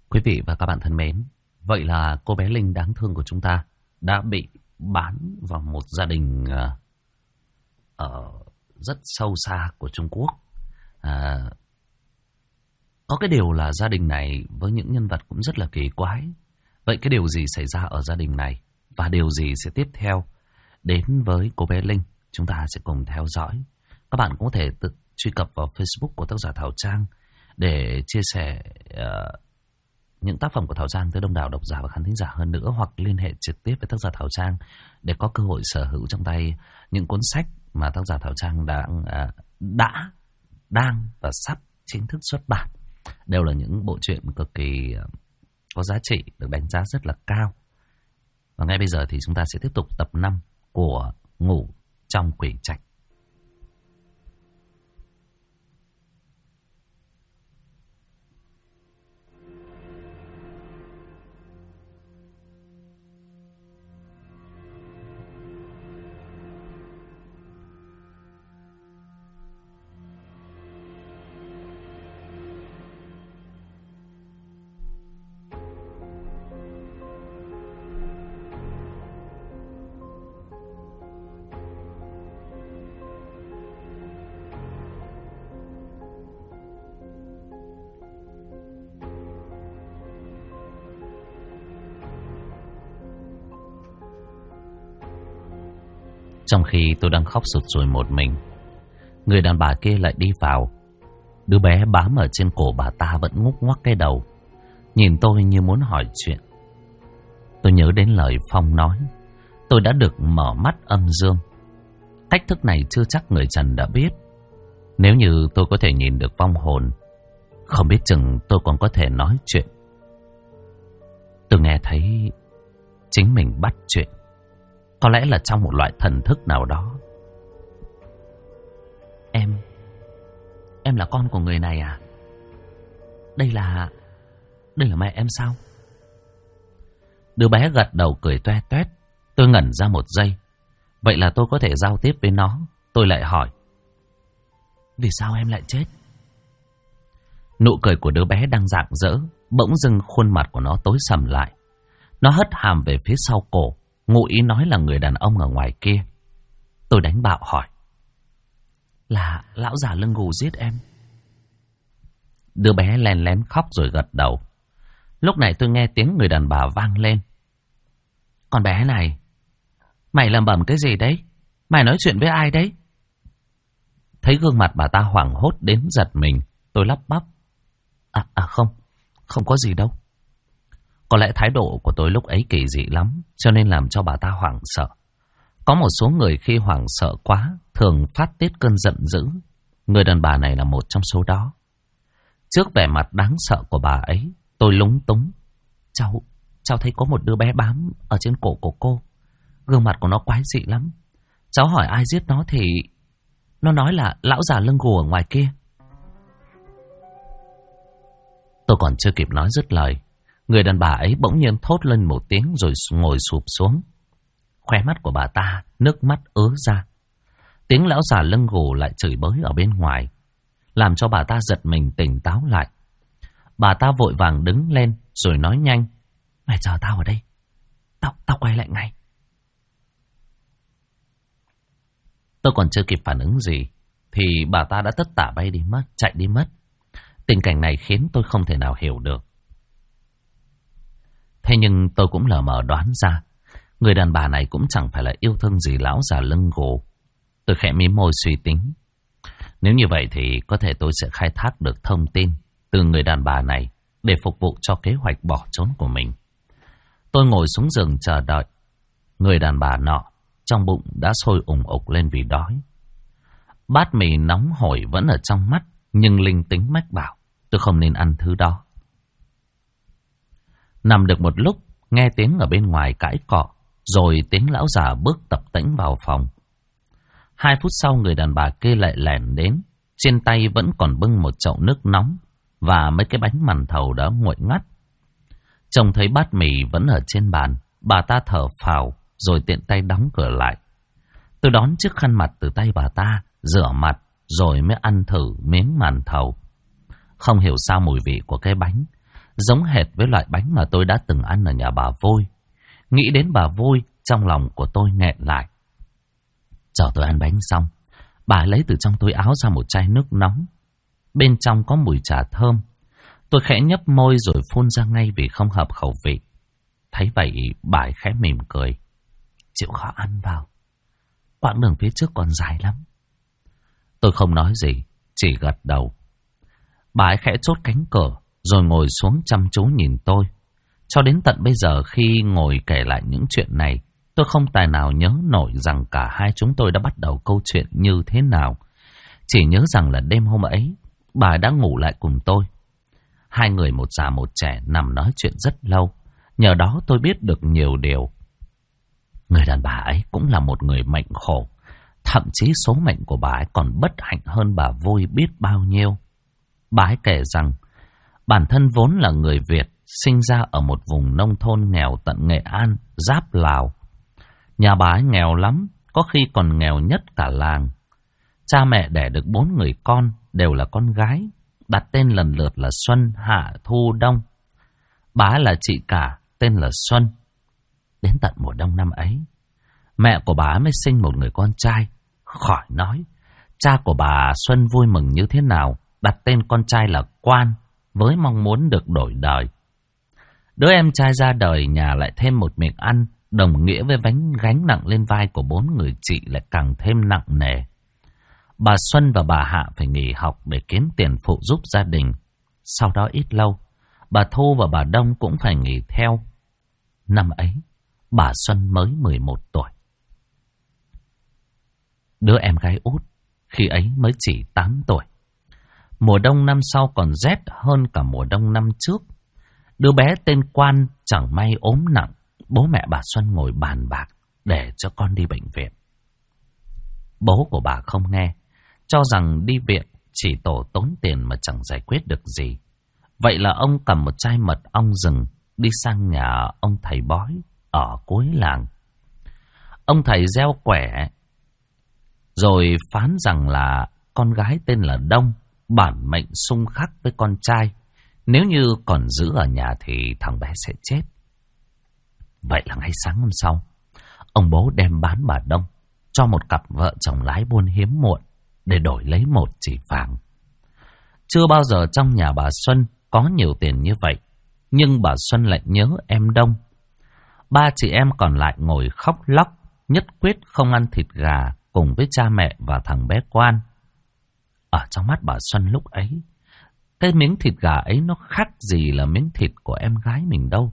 Quý vị và các bạn thân mến, vậy là cô bé Linh đáng thương của chúng ta đã bị bán vào một gia đình ở rất sâu xa của Trung Quốc. À, có cái điều là gia đình này với những nhân vật cũng rất là kỳ quái. Vậy cái điều gì xảy ra ở gia đình này và điều gì sẽ tiếp theo đến với cô bé Linh? Chúng ta sẽ cùng theo dõi. Các bạn cũng có thể tự truy cập vào Facebook của tác giả Thảo Trang để chia sẻ những tác phẩm của Thảo Trang tới đông đảo độc giả và khán thính giả hơn nữa, hoặc liên hệ trực tiếp với tác giả Thảo Trang để có cơ hội sở hữu trong tay những cuốn sách mà tác giả Thảo Trang đang và sắp chính thức xuất bản. Đều là những bộ truyện cực kỳ có giá trị, được đánh giá rất là cao. Và ngay bây giờ thì chúng ta sẽ tiếp tục tập 5 của Ngủ trong Quỷ Trạch. Trong khi tôi đang khóc sụt sùi một mình, người đàn bà kia lại đi vào. Đứa bé bám ở trên cổ bà ta vẫn ngúc ngoắc cái đầu, nhìn tôi như muốn hỏi chuyện. Tôi nhớ đến lời Phong nói, tôi đã được mở mắt âm dương. Cách thức này chưa chắc người Trần đã biết. Nếu như tôi có thể nhìn được vong hồn, không biết chừng tôi còn có thể nói chuyện. Tôi nghe thấy chính mình bắt chuyện, có lẽ là trong một loại thần thức nào đó. Em là con của người này à? Đây là mẹ em sao? Đứa bé gật đầu cười toe toét. Tôi ngẩn ra một giây. Vậy là tôi có thể giao tiếp với nó. Tôi lại hỏi, vì sao em lại chết? Nụ cười của đứa bé đang rạng rỡ, bỗng dưng khuôn mặt của nó tối sầm lại. Nó hất hàm về phía sau cổ, ngụ ý nói là người đàn ông ở ngoài kia. Tôi đánh bạo hỏi, là lão già lưng gù giết em? Đứa bé lén lén khóc rồi gật đầu. Lúc này tôi nghe tiếng người đàn bà vang lên, con bé này, mày lẩm bẩm cái gì đấy? Mày nói chuyện với ai đấy? Thấy gương mặt bà ta hoảng hốt đến giật mình, tôi lắp bắp, không có gì đâu. Có lẽ thái độ của tôi lúc ấy kỳ dị lắm, cho nên làm cho bà ta hoảng sợ. Có một số người khi hoảng sợ quá thường phát tiết cơn giận dữ. Người đàn bà này là một trong số đó. Trước vẻ mặt đáng sợ của bà ấy, tôi lúng túng. Cháu thấy có một đứa bé bám ở trên cổ của cô. Gương mặt của nó quái dị lắm. Cháu hỏi ai giết nó thì nó nói là lão già lưng gù ở ngoài kia. Tôi còn chưa kịp nói dứt lời, người đàn bà ấy bỗng nhiên thốt lên một tiếng rồi ngồi sụp xuống. Khóe mắt của bà ta nước mắt ứa ra. Tiếng lão già lưng gù lại chửi bới ở bên ngoài, làm cho bà ta giật mình tỉnh táo lại. Bà ta vội vàng đứng lên rồi nói nhanh, mày chờ tao ở đây, tao quay lại ngay. Tôi còn chưa kịp phản ứng gì thì bà ta đã tất tả bay đi mất, chạy đi mất. Tình cảnh này khiến tôi không thể nào hiểu được. Thế nhưng tôi cũng lờ mờ đoán ra, người đàn bà này cũng chẳng phải là yêu thương gì lão già lưng gù. Tôi khẽ mím môi suy tính. Nếu như vậy thì có thể tôi sẽ khai thác được thông tin từ người đàn bà này để phục vụ cho kế hoạch bỏ trốn của mình. Tôi ngồi xuống giường chờ đợi. Người đàn bà nọ trong bụng đã sôi ủng ục lên vì đói. Bát mì nóng hổi vẫn ở trong mắt, nhưng linh tính mách bảo tôi không nên ăn thứ đó. Nằm được một lúc, nghe tiếng ở bên ngoài cãi cọ, rồi tiếng lão già bước tập tễnh vào phòng. 2 phút sau người đàn bà kia lại lẻn đến, trên tay vẫn còn bưng một chậu nước nóng và mấy cái bánh màn thầu đã nguội ngắt. Trông thấy bát mì vẫn ở trên bàn, bà ta thở phào rồi tiện tay đóng cửa lại. Tôi đón chiếc khăn mặt từ tay bà ta, rửa mặt rồi mới ăn thử miếng màn thầu. Không hiểu sao mùi vị của cái bánh giống hệt với loại bánh mà tôi đã từng ăn ở nhà bà Vui. Nghĩ đến bà Vui, trong lòng của tôi nghẹn lại. Chờ tôi ăn bánh xong, bà lấy từ trong túi áo ra một chai nước nóng. Bên trong có mùi trà thơm. Tôi khẽ nhấp môi rồi phun ra ngay vì không hợp khẩu vị. Thấy vậy, bà khẽ mỉm cười. Chịu khó ăn vào. Quãng đường phía trước còn dài lắm. Tôi không nói gì, chỉ gật đầu. Bà ấy khẽ chốt cánh cửa, rồi ngồi xuống chăm chú nhìn tôi. Cho đến tận bây giờ khi ngồi kể lại những chuyện này, tôi không tài nào nhớ nổi rằng cả hai chúng tôi đã bắt đầu câu chuyện như thế nào. Chỉ nhớ rằng là đêm hôm ấy, bà đã ngủ lại cùng tôi. Hai người một già một trẻ nằm nói chuyện rất lâu. Nhờ đó tôi biết được nhiều điều. Người đàn bà ấy cũng là một người mệnh khổ. Thậm chí số mệnh của bà ấy còn bất hạnh hơn bà Vui biết bao nhiêu. Bà ấy kể rằng bản thân vốn là người Việt, sinh ra ở một vùng nông thôn nghèo tận Nghệ An, giáp Lào. Nhà bà ấy nghèo lắm, có khi còn nghèo nhất cả làng. Cha mẹ đẻ được 4 người con, đều là con gái, đặt tên lần lượt là Xuân, Hạ, Thu, Đông. Bà ấy là chị cả, tên là Xuân. Đến tận mùa đông năm ấy, mẹ của bà ấy mới sinh một người con trai. Khỏi nói, cha của bà Xuân vui mừng như thế nào, đặt tên con trai là Quan, với mong muốn được đổi đời. Đứa em trai ra đời, nhà lại thêm một miệng ăn, đồng nghĩa với gánh nặng lên vai của 4 người chị lại càng thêm nặng nề. Bà Xuân và bà Hạ phải nghỉ học để kiếm tiền phụ giúp gia đình. Sau đó ít lâu, bà Thu và bà Đông cũng phải nghỉ theo. Năm ấy, bà Xuân mới 11 tuổi. Đứa em gái út khi ấy mới chỉ 8 tuổi. Mùa đông năm sau còn rét hơn cả mùa đông năm trước. Đứa bé tên Quan chẳng may ốm nặng. Bố mẹ bà Xuân ngồi bàn bạc để cho con đi bệnh viện. Bố của bà không nghe, cho rằng đi viện chỉ tổ tốn tiền mà chẳng giải quyết được gì. Vậy là ông cầm một chai mật ong rừng đi sang nhà ông thầy bói ở cuối làng. Ông thầy gieo quẻ rồi phán rằng là con gái tên là Đông, bản mệnh xung khắc với con trai. Nếu như còn giữ ở nhà thì thằng bé sẽ chết. Vậy là ngay sáng hôm sau, ông bố đem bán bà Đông cho một cặp vợ chồng lái buôn hiếm muộn để đổi lấy một chỉ vàng. Chưa bao giờ trong nhà bà Xuân có nhiều tiền như vậy, nhưng bà Xuân lại nhớ em Đông. Ba chị em còn lại ngồi khóc lóc, nhất quyết không ăn thịt gà cùng với cha mẹ và thằng bé Quan. Ở trong mắt bà Xuân lúc ấy, cái miếng thịt gà ấy nó khác gì là miếng thịt của em gái mình đâu.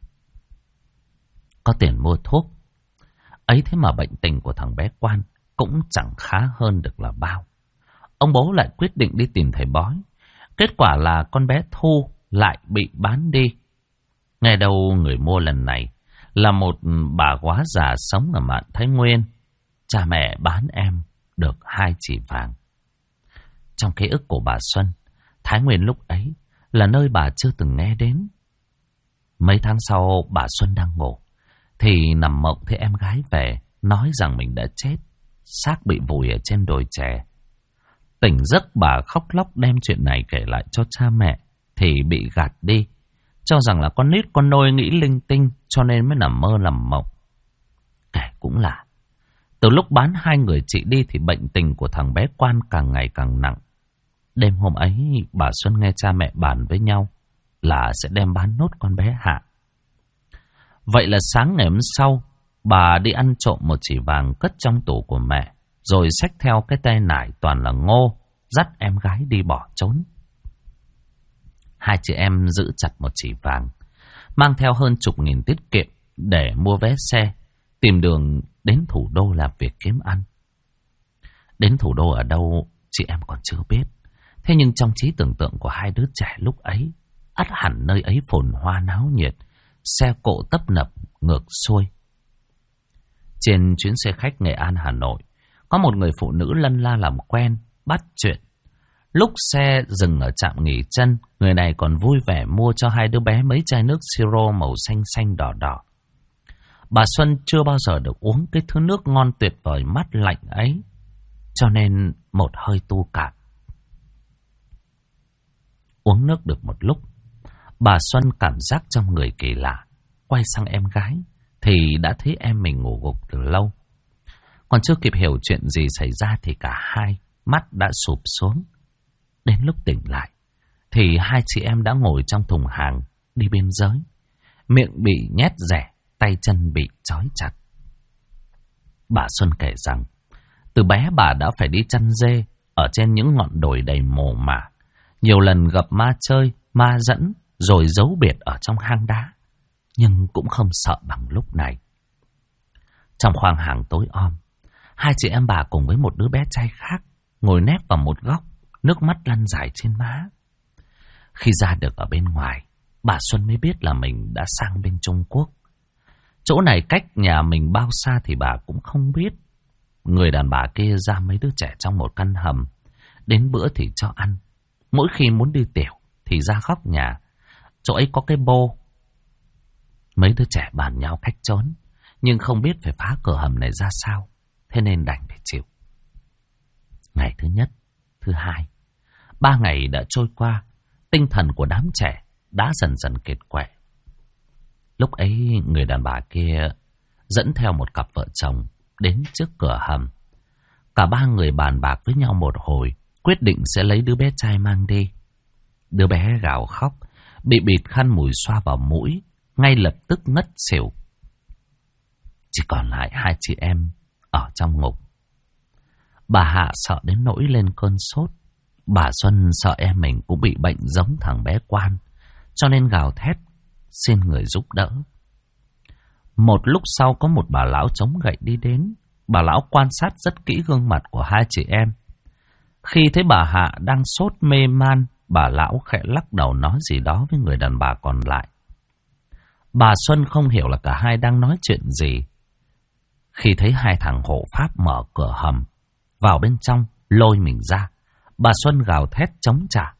Có tiền mua thuốc, ấy thế mà bệnh tình của thằng bé Quan cũng chẳng khá hơn được là bao. Ông bố lại quyết định đi tìm thầy bói. Kết quả là con bé Thu lại bị bán đi. Nghe đâu người mua lần này là một bà quá già sống ở mạn Thái Nguyên. Cha mẹ bán em được 2 chỉ vàng. Trong ký ức của bà Xuân, Thái Nguyên lúc ấy là nơi bà chưa từng nghe đến. Mấy tháng sau bà Xuân đang ngủ thì nằm mộng thấy em gái về, nói rằng mình đã chết, xác bị vùi ở trên đồi chè. Tỉnh giấc bà khóc lóc đem chuyện này kể lại cho cha mẹ thì bị gạt đi, cho rằng là con nít con nôi nghĩ linh tinh cho nên mới nằm mơ nằm mộng. Kể cũng là, từ lúc bán 2 người chị đi thì bệnh tình của thằng bé Quan càng ngày càng nặng. Đêm hôm ấy bà Xuân nghe cha mẹ bàn với nhau là sẽ đem bán nốt con bé Hạ. Vậy là sáng ngày hôm sau, bà đi ăn trộm một chỉ vàng cất trong tủ của mẹ, rồi xách theo cái tay nải toàn là ngô, dắt em gái đi bỏ trốn. 2 chị em giữ chặt một chỉ vàng, mang theo hơn chục nghìn tiết kiệm để mua vé xe, tìm đường đến thủ đô làm việc kiếm ăn. Đến thủ đô ở đâu chị em còn chưa biết. Thế nhưng trong trí tưởng tượng của 2 đứa trẻ lúc ấy, ắt hẳn nơi ấy phồn hoa náo nhiệt, xe cộ tấp nập ngược xuôi. Trên chuyến xe khách Nghệ An Hà Nội, có một người phụ nữ lân la làm quen, bắt chuyện. Lúc xe dừng ở trạm nghỉ chân, người này còn vui vẻ mua cho 2 đứa bé mấy chai nước siro màu xanh xanh đỏ đỏ. Bà Xuân chưa bao giờ được uống cái thứ nước ngon tuyệt vời mát lạnh ấy, cho nên một hơi tu cạn. Uống nước được một lúc, Bà Xuân cảm giác trong người kỳ lạ, quay sang em gái thì đã thấy em mình ngủ gục từ lâu. Còn chưa kịp hiểu chuyện gì xảy ra thì cả hai mắt đã sụp xuống. Đến lúc tỉnh lại thì hai chị em đã ngồi trong thùng hàng đi biên giới, miệng bị nhét rẻ, tay chân bị trói chặt. Bà Xuân kể rằng từ bé bà đã phải đi chăn dê ở trên những ngọn đồi đầy mồ mả, nhiều lần gặp ma chơi, ma dẫn rồi giấu biệt ở trong hang đá, nhưng cũng không sợ bằng lúc này. Trong khoang hàng tối om, hai chị em bà cùng với một đứa bé trai khác ngồi nép vào một góc, nước mắt lăn dài trên má. Khi ra được ở bên ngoài, bà Xuân mới biết là mình đã sang bên Trung Quốc. Chỗ này cách nhà mình bao xa thì bà cũng không biết. Người đàn bà kia ra mấy đứa trẻ trong một căn hầm, đến bữa thì cho ăn. Mỗi khi muốn đi tiểu thì ra góc nhà, chỗ ấy có cái bô. Mấy đứa trẻ bàn nhau cách trốn, nhưng không biết phải phá cửa hầm này ra sao, thế nên đành phải chịu. Ngày thứ nhất, thứ hai, 3 ngày đã trôi qua, tinh thần của đám trẻ đã dần dần kiệt quệ. Lúc ấy người đàn bà kia dẫn theo một cặp vợ chồng đến trước cửa hầm. Cả ba người bàn bạc với nhau một hồi, quyết định sẽ lấy đứa bé trai mang đi. Đứa bé gào khóc, bị bịt khăn mùi xoa vào mũi, ngay lập tức ngất xỉu. Chỉ còn lại hai chị em ở trong ngục. Bà Hạ sợ đến nỗi lên cơn sốt. Bà Xuân sợ em mình cũng bị bệnh giống thằng bé Quan, cho nên gào thét xin người giúp đỡ. Một lúc sau có một bà lão chống gậy đi đến. Bà lão quan sát rất kỹ gương mặt của hai chị em. Khi thấy bà Hạ đang sốt mê man, bà lão khẽ lắc đầu nói gì đó với người đàn bà còn lại. Bà Xuân không hiểu là cả hai đang nói chuyện gì. Khi thấy hai thằng hộ pháp mở cửa hầm vào bên trong lôi mình ra, bà Xuân gào thét chống trả.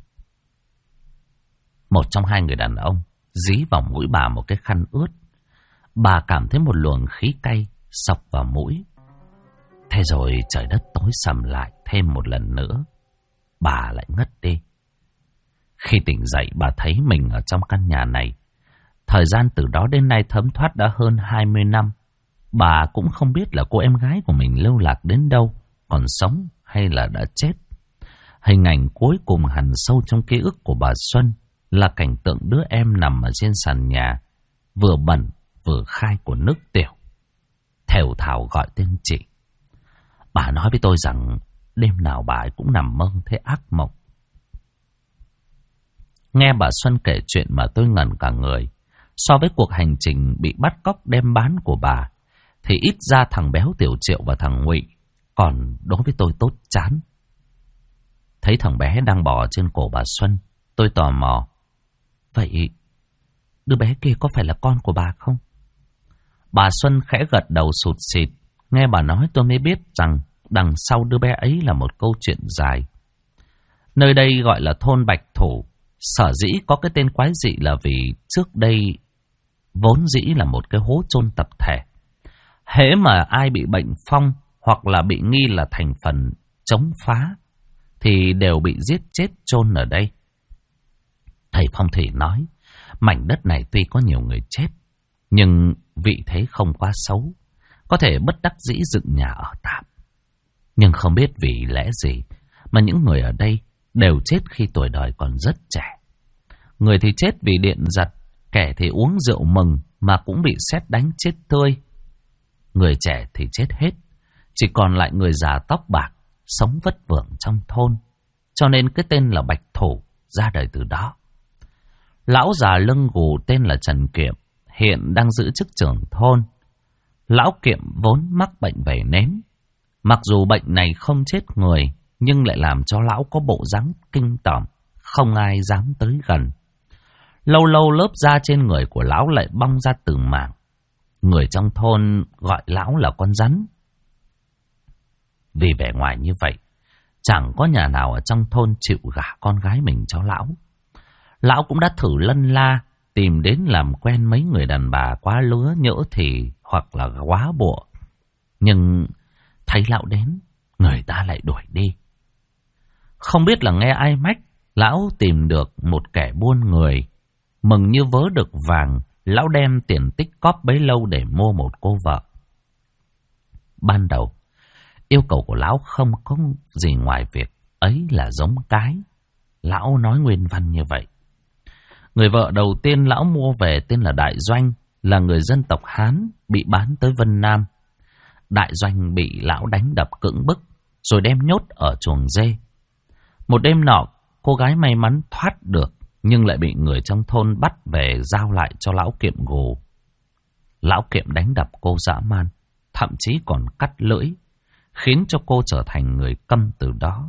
Một trong hai người đàn ông dí vào mũi bà một cái khăn ướt. Bà cảm thấy một luồng khí cay xộc vào mũi. Thế rồi trời đất tối sầm lại thêm một lần nữa. Bà lại ngất đi. Khi tỉnh dậy bà thấy mình ở trong căn nhà này. Thời gian từ đó đến nay thấm thoát đã hơn 20 năm. Bà cũng không biết là cô em gái của mình lưu lạc đến đâu, còn sống hay là đã chết. Hình ảnh cuối cùng hằn sâu trong ký ức của bà Xuân là cảnh tượng đứa em nằm ở trên sàn nhà, vừa bẩn vừa khai của nước tiểu, thều thào gọi tên chị. Bà nói với tôi rằng đêm nào bà ấy cũng nằm mơ thấy ác mộng. Nghe bà Xuân kể chuyện mà tôi ngẩn cả người. So với cuộc hành trình bị bắt cóc đem bán của bà, thì ít ra thằng béo Tiểu Triệu và thằng Ngụy còn đối với tôi tốt chán. Thấy thằng bé đang bò trên cổ bà Xuân, tôi tò mò. Vậy đứa bé kia có phải là con của bà không? Bà Xuân khẽ gật đầu sụt sịt. Nghe bà nói tôi mới biết rằng đằng sau đứa bé ấy là một câu chuyện dài. Nơi đây gọi là thôn Bạch Thủ. Sở dĩ có cái tên quái dị là vì trước đây vốn dĩ là một cái hố chôn tập thể. Hễ mà ai bị bệnh phong hoặc là bị nghi là thành phần chống phá thì đều bị giết chết chôn ở đây. Thầy phong thủy nói mảnh đất này tuy có nhiều người chết, nhưng vị thế không quá xấu, có thể bất đắc dĩ dựng nhà ở tạm. Nhưng không biết vì lẽ gì mà những người ở đây đều chết khi tuổi đời còn rất trẻ. Người thì chết vì điện giật, kẻ thì uống rượu mừng mà cũng bị sét đánh chết tươi. Người trẻ thì chết hết, chỉ còn lại người già tóc bạc sống vất vưởng trong thôn, cho nên cái tên là Bạch Thủ ra đời từ đó. Lão già lưng gù tên là Trần Kiệm, hiện đang giữ chức trưởng thôn. Lão Kiệm vốn mắc bệnh vẩy nến. Mặc dù bệnh này không chết người, nhưng lại làm cho lão có bộ dáng kinh tởm, không ai dám tới gần. Lâu lâu lớp da trên người của lão lại bong ra từng mảng. Người trong thôn gọi lão là con rắn. Vì vẻ ngoài như vậy, chẳng có nhà nào ở trong thôn chịu gả con gái mình cho lão. Lão cũng đã thử lân la, tìm đến làm quen mấy người đàn bà quá lứa nhỡ thì hoặc là quá bụa. Nhưng thấy lão đến, người ta lại đuổi đi. Không biết là nghe ai mách, lão tìm được một kẻ buôn người Mừng như vớ được vàng, lão đem tiền tích cóp bấy lâu để mua một cô vợ. Ban đầu, yêu cầu của lão không có gì ngoài việc ấy là giống cái. Lão nói nguyên văn như vậy. Người vợ đầu tiên lão mua về tên là Đại Doanh, là người dân tộc Hán, bị bán tới Vân Nam. Đại Doanh bị lão đánh đập cưỡng bức, rồi đem nhốt ở chuồng dê. Một đêm nọ, cô gái may mắn thoát được, nhưng lại bị người trong thôn bắt về giao lại cho lão Kiệm gù. Lão Kiệm đánh đập cô dã man, thậm chí còn cắt lưỡi, khiến cho cô trở thành người câm từ đó.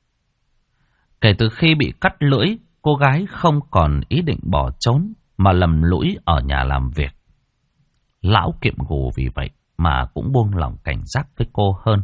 Kể từ khi bị cắt lưỡi, cô gái không còn ý định bỏ trốn, mà lầm lũi ở nhà làm việc. Lão Kiệm gù vì vậy mà cũng buông lỏng cảnh giác với cô hơn.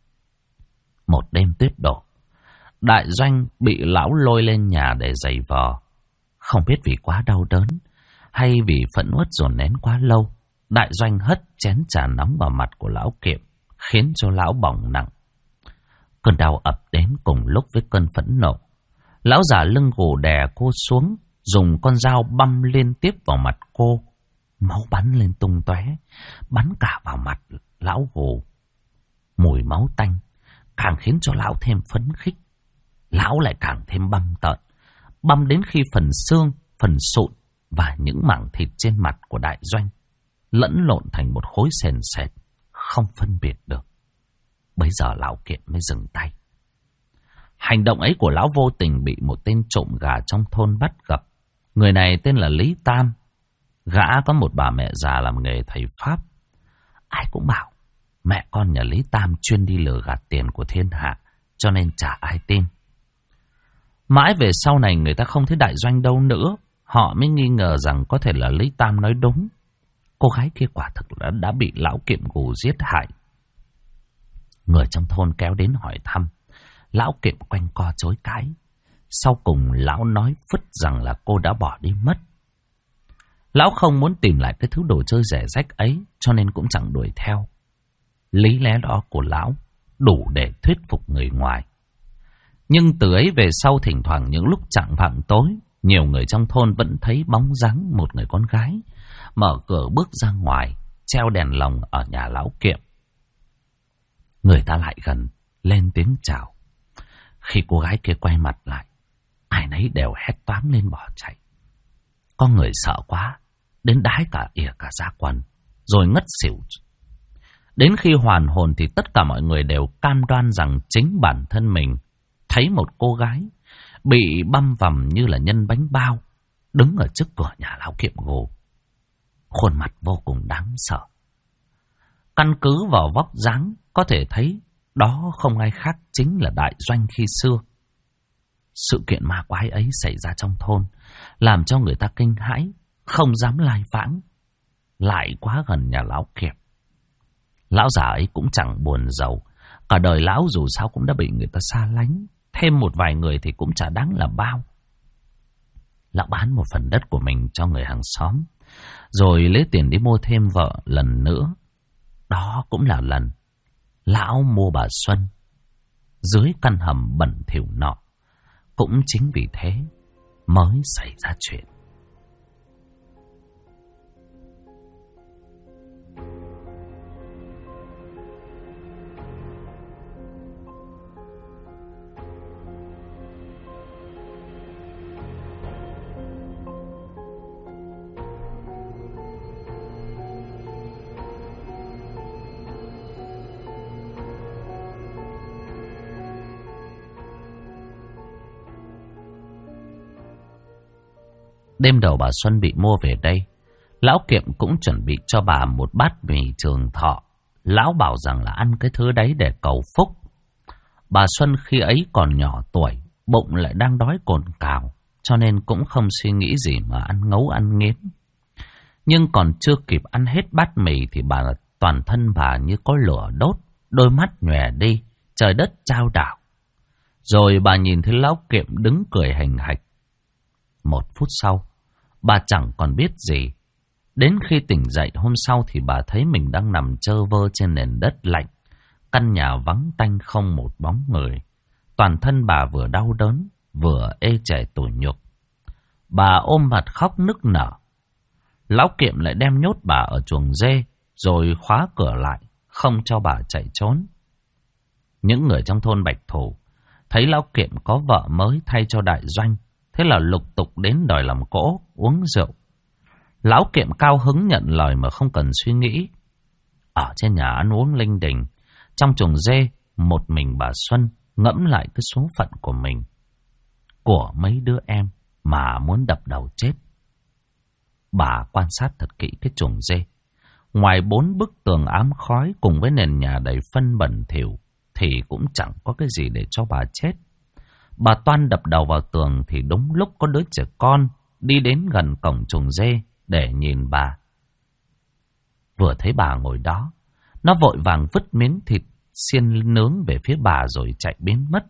Một đêm tuyết đổ, Đại Doanh bị lão lôi lên nhà để giày vò. Không biết vì quá đau đớn hay vì phẫn uất dồn nén quá lâu, Đại Doanh hất chén trà nóng vào mặt của lão Kiệm, khiến cho lão bỏng nặng. Cơn đau ập đến cùng lúc với cơn phẫn nộ. Lão già lưng gù đè cô xuống, dùng con dao băm liên tiếp vào mặt cô. Máu bắn lên tung tóe, bắn cả vào mặt lão gù. Mùi máu tanh càng khiến cho lão thêm phấn khích. Lão lại càng thêm băm tợn, băm đến khi phần xương, phần sụn và những mảng thịt trên mặt của Đại Doanh lẫn lộn thành một khối sền sệt, không phân biệt được. Bây giờ lão Kiệm mới dừng tay. Hành động ấy của lão vô tình bị một tên trộm gà trong thôn bắt gặp. Người này tên là Lý Tam. Gã có một bà mẹ già làm nghề thầy Pháp. Ai cũng bảo mẹ con nhà Lý Tam chuyên đi lừa gạt tiền của thiên hạ, cho nên chả ai tin. Mãi về sau này người ta không thấy Đại Doanh đâu nữa, họ mới nghi ngờ rằng có thể là Lý Tam nói đúng. Cô gái kia quả thực đã bị lão Kiệm gù giết hại. Người trong thôn kéo đến hỏi thăm. Lão Kiệm quanh co chối cãi. Sau cùng lão nói phứt rằng là cô đã bỏ đi mất. Lão không muốn tìm lại cái thứ đồ chơi rẻ rách ấy, cho nên cũng chẳng đuổi theo. Lý lẽ đó của lão đủ để thuyết phục người ngoài. Nhưng từ ấy về sau, thỉnh thoảng những lúc chạng vạng tối, nhiều người trong thôn vẫn thấy bóng dáng một người con gái mở cửa bước ra ngoài, treo đèn lồng ở nhà lão Kiệm. Người ta lại gần, lên tiếng chào. Khi cô gái kia quay mặt lại, ai nấy đều hét toáng lên bỏ chạy. Có người sợ quá, đến đái cả ỉa cả da quần, rồi ngất xỉu. Đến khi hoàn hồn thì tất cả mọi người đều cam đoan rằng chính bản thân mình thấy một cô gái bị băm vằm như là nhân bánh bao, đứng ở trước cửa nhà lão Kiệm gù. Khuôn mặt vô cùng đáng sợ. Căn cứ vào vóc dáng có thể thấy đó không ai khác chính là Đại Doanh khi xưa. Sự kiện ma quái ấy xảy ra trong thôn, làm cho người ta kinh hãi, không dám lai vãng. Lại quá gần nhà lão Kiệm. Lão già ấy cũng chẳng buồn giàu, cả đời lão dù sao cũng đã bị người ta xa lánh, thêm một vài người thì cũng chả đáng là bao. Lão bán một phần đất của mình cho người hàng xóm, rồi lấy tiền đi mua thêm vợ lần nữa. Đó cũng là lần lão mua bà Xuân dưới căn hầm bẩn thỉu nọ. Cũng chính vì thế mới xảy ra chuyện. Đêm đầu bà Xuân bị mua về đây, lão Kiệm cũng chuẩn bị cho bà một bát mì trường thọ. Lão bảo rằng là ăn cái thứ đấy để cầu phúc. Bà Xuân khi ấy còn nhỏ tuổi, bụng lại đang đói cồn cào, cho nên cũng không suy nghĩ gì mà ăn ngấu ăn nghiến. Nhưng còn chưa kịp ăn hết bát mì thì toàn thân bà như có lửa đốt, đôi mắt nhòe đi, trời đất chao đảo. Rồi bà nhìn thấy lão Kiệm đứng cười hành hạch. Một phút sau, bà chẳng còn biết gì. Đến khi tỉnh dậy hôm sau thì bà thấy mình đang nằm trơ vơ trên nền đất lạnh. Căn nhà vắng tanh không một bóng người. Toàn thân bà vừa đau đớn, vừa ê chề tủi nhục. Bà ôm mặt khóc nức nở. Lão Kiệm lại đem nhốt bà ở chuồng dê, rồi khóa cửa lại, không cho bà chạy trốn. Những người trong thôn Bạch Thủ thấy Lão Kiệm có vợ mới thay cho đại doanh, thế là lục tục đến đòi làm cỗ, uống rượu. Lão Kiệm cao hứng nhận lời mà không cần suy nghĩ. Ở trên nhà ăn uống linh đình, trong chuồng dê, một mình bà Xuân ngẫm lại cái số phận của mình, của mấy đứa em mà muốn đập đầu chết. Bà quan sát thật kỹ cái chuồng dê. Ngoài 4 bức tường ám khói cùng với nền nhà đầy phân bẩn thỉu thì cũng chẳng có cái gì để cho bà chết. Bà toan đập đầu vào tường thì đúng lúc có đứa trẻ con đi đến gần cổng chuồng dê để nhìn bà. Vừa thấy bà ngồi đó, nó vội vàng vứt miếng thịt xiên nướng về phía bà rồi chạy biến mất.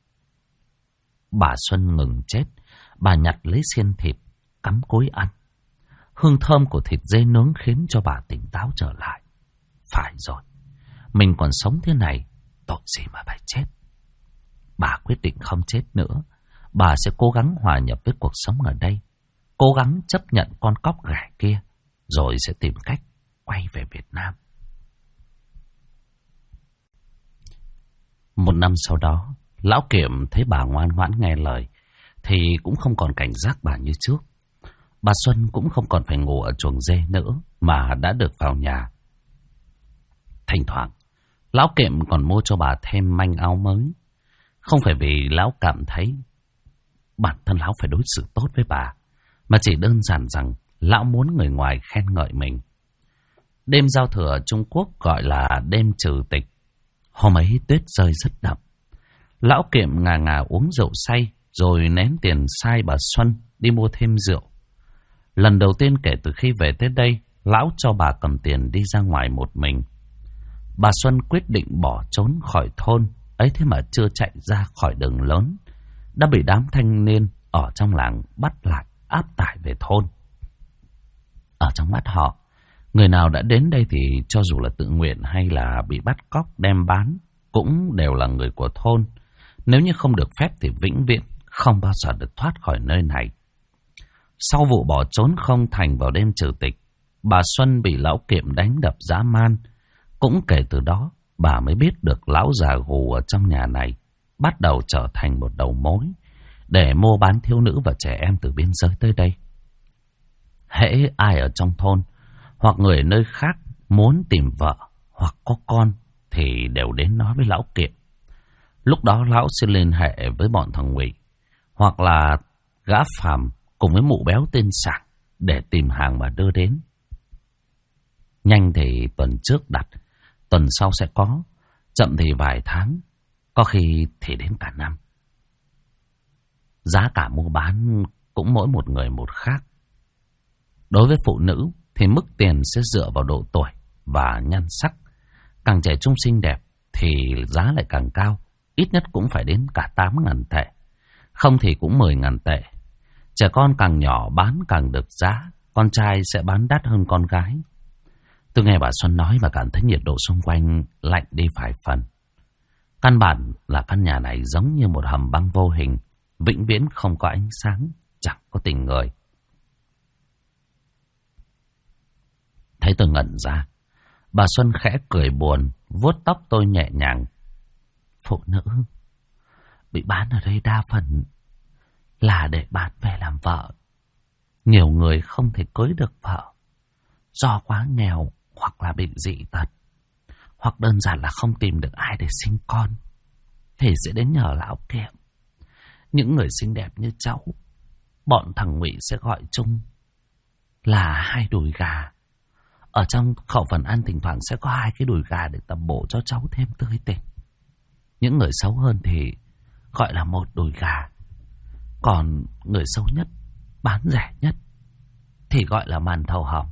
Bà Xuân ngừng chết, bà nhặt lấy xiên thịt, cắm cối ăn. Hương thơm của thịt dê nướng khiến cho bà tỉnh táo trở lại. Phải rồi, mình còn sống thế này, tội gì mà phải chết. Bà quyết định không chết nữa. Bà sẽ cố gắng hòa nhập với cuộc sống ở đây, cố gắng chấp nhận con cóc ghẻ kia, rồi sẽ tìm cách quay về Việt Nam. 1 năm sau đó, Lão Kiệm thấy bà ngoan ngoãn nghe lời thì cũng không còn cảnh giác bà như trước. Bà Xuân cũng không còn phải ngủ ở chuồng dê nữa mà đã được vào nhà. Thỉnh thoảng, Lão Kiệm còn mua cho bà thêm manh áo mới. Không phải vì Lão cảm thấy bản thân Lão phải đối xử tốt với bà, mà chỉ đơn giản rằng Lão muốn người ngoài khen ngợi mình. Đêm giao thừa ở Trung Quốc gọi là đêm trừ tịch. Hôm ấy tuyết rơi rất đậm. Lão Kiệm ngà ngà uống rượu say, rồi ném tiền sai bà Xuân đi mua thêm rượu. Lần đầu tiên kể từ khi về tới đây, Lão cho bà cầm tiền đi ra ngoài một mình. Bà Xuân quyết định bỏ trốn khỏi thôn, ấy thế mà chưa chạy ra khỏi đường lớn, đã bị đám thanh niên ở trong làng bắt lại áp tải về thôn. Ở trong mắt họ, người nào đã đến đây thì cho dù là tự nguyện hay là bị bắt cóc đem bán, cũng đều là người của thôn. Nếu như không được phép thì vĩnh viễn không bao giờ được thoát khỏi nơi này. Sau vụ bỏ trốn không thành vào đêm trừ tịch, bà Xuân bị Lão Kiệm đánh đập dã man. Cũng kể từ đó, bà mới biết được lão già gù ở trong nhà này bắt đầu trở thành một đầu mối để mua bán thiếu nữ và trẻ em từ biên giới tới đây. Hễ ai ở trong thôn hoặc người ở nơi khác muốn tìm vợ hoặc có con thì đều đến nói với Lão Kiệm. Lúc đó lão sẽ liên hệ với bọn thằng Ngụy hoặc là gã Phàm cùng với mụ béo tên Sảng để tìm hàng mà đưa đến. Nhanh thì tuần trước đặt, tuần sau sẽ có, chậm thì vài tháng, có khi thì đến cả năm. Giá cả mua bán cũng mỗi một người một khác. Đối với phụ nữ thì mức tiền sẽ dựa vào độ tuổi và nhan sắc. Càng trẻ trung xinh đẹp thì giá lại càng cao, ít nhất cũng phải đến cả 8.000 tệ, không thì cũng 10.000 tệ. Trẻ con càng nhỏ bán càng được giá, con trai sẽ bán đắt hơn con gái. Tôi nghe bà Xuân nói và cảm thấy nhiệt độ xung quanh lạnh đi vài phần. Căn bản là căn nhà này giống như một hầm băng vô hình, vĩnh viễn không có ánh sáng, chẳng có tình người. Thấy tôi ngẩn ra, bà Xuân khẽ cười buồn, vuốt tóc tôi nhẹ nhàng. Phụ nữ bị bán ở đây đa phần là để bán về làm vợ. Nhiều người không thể cưới được vợ do quá nghèo hoặc là bị dị tật, hoặc đơn giản là không tìm được ai để sinh con, thì sẽ đến nhờ Lão Kiệm. Những người xinh đẹp như cháu, bọn thằng Ngụy sẽ gọi chung là 2 đùi gà. Ở trong khẩu phần ăn thỉnh thoảng sẽ có 2 cái đùi gà để tầm bổ cho cháu thêm tươi tỉnh. Những người xấu hơn thì gọi là 1 đùi gà. Còn người xấu nhất, bán rẻ nhất thì gọi là màn thầu hồng.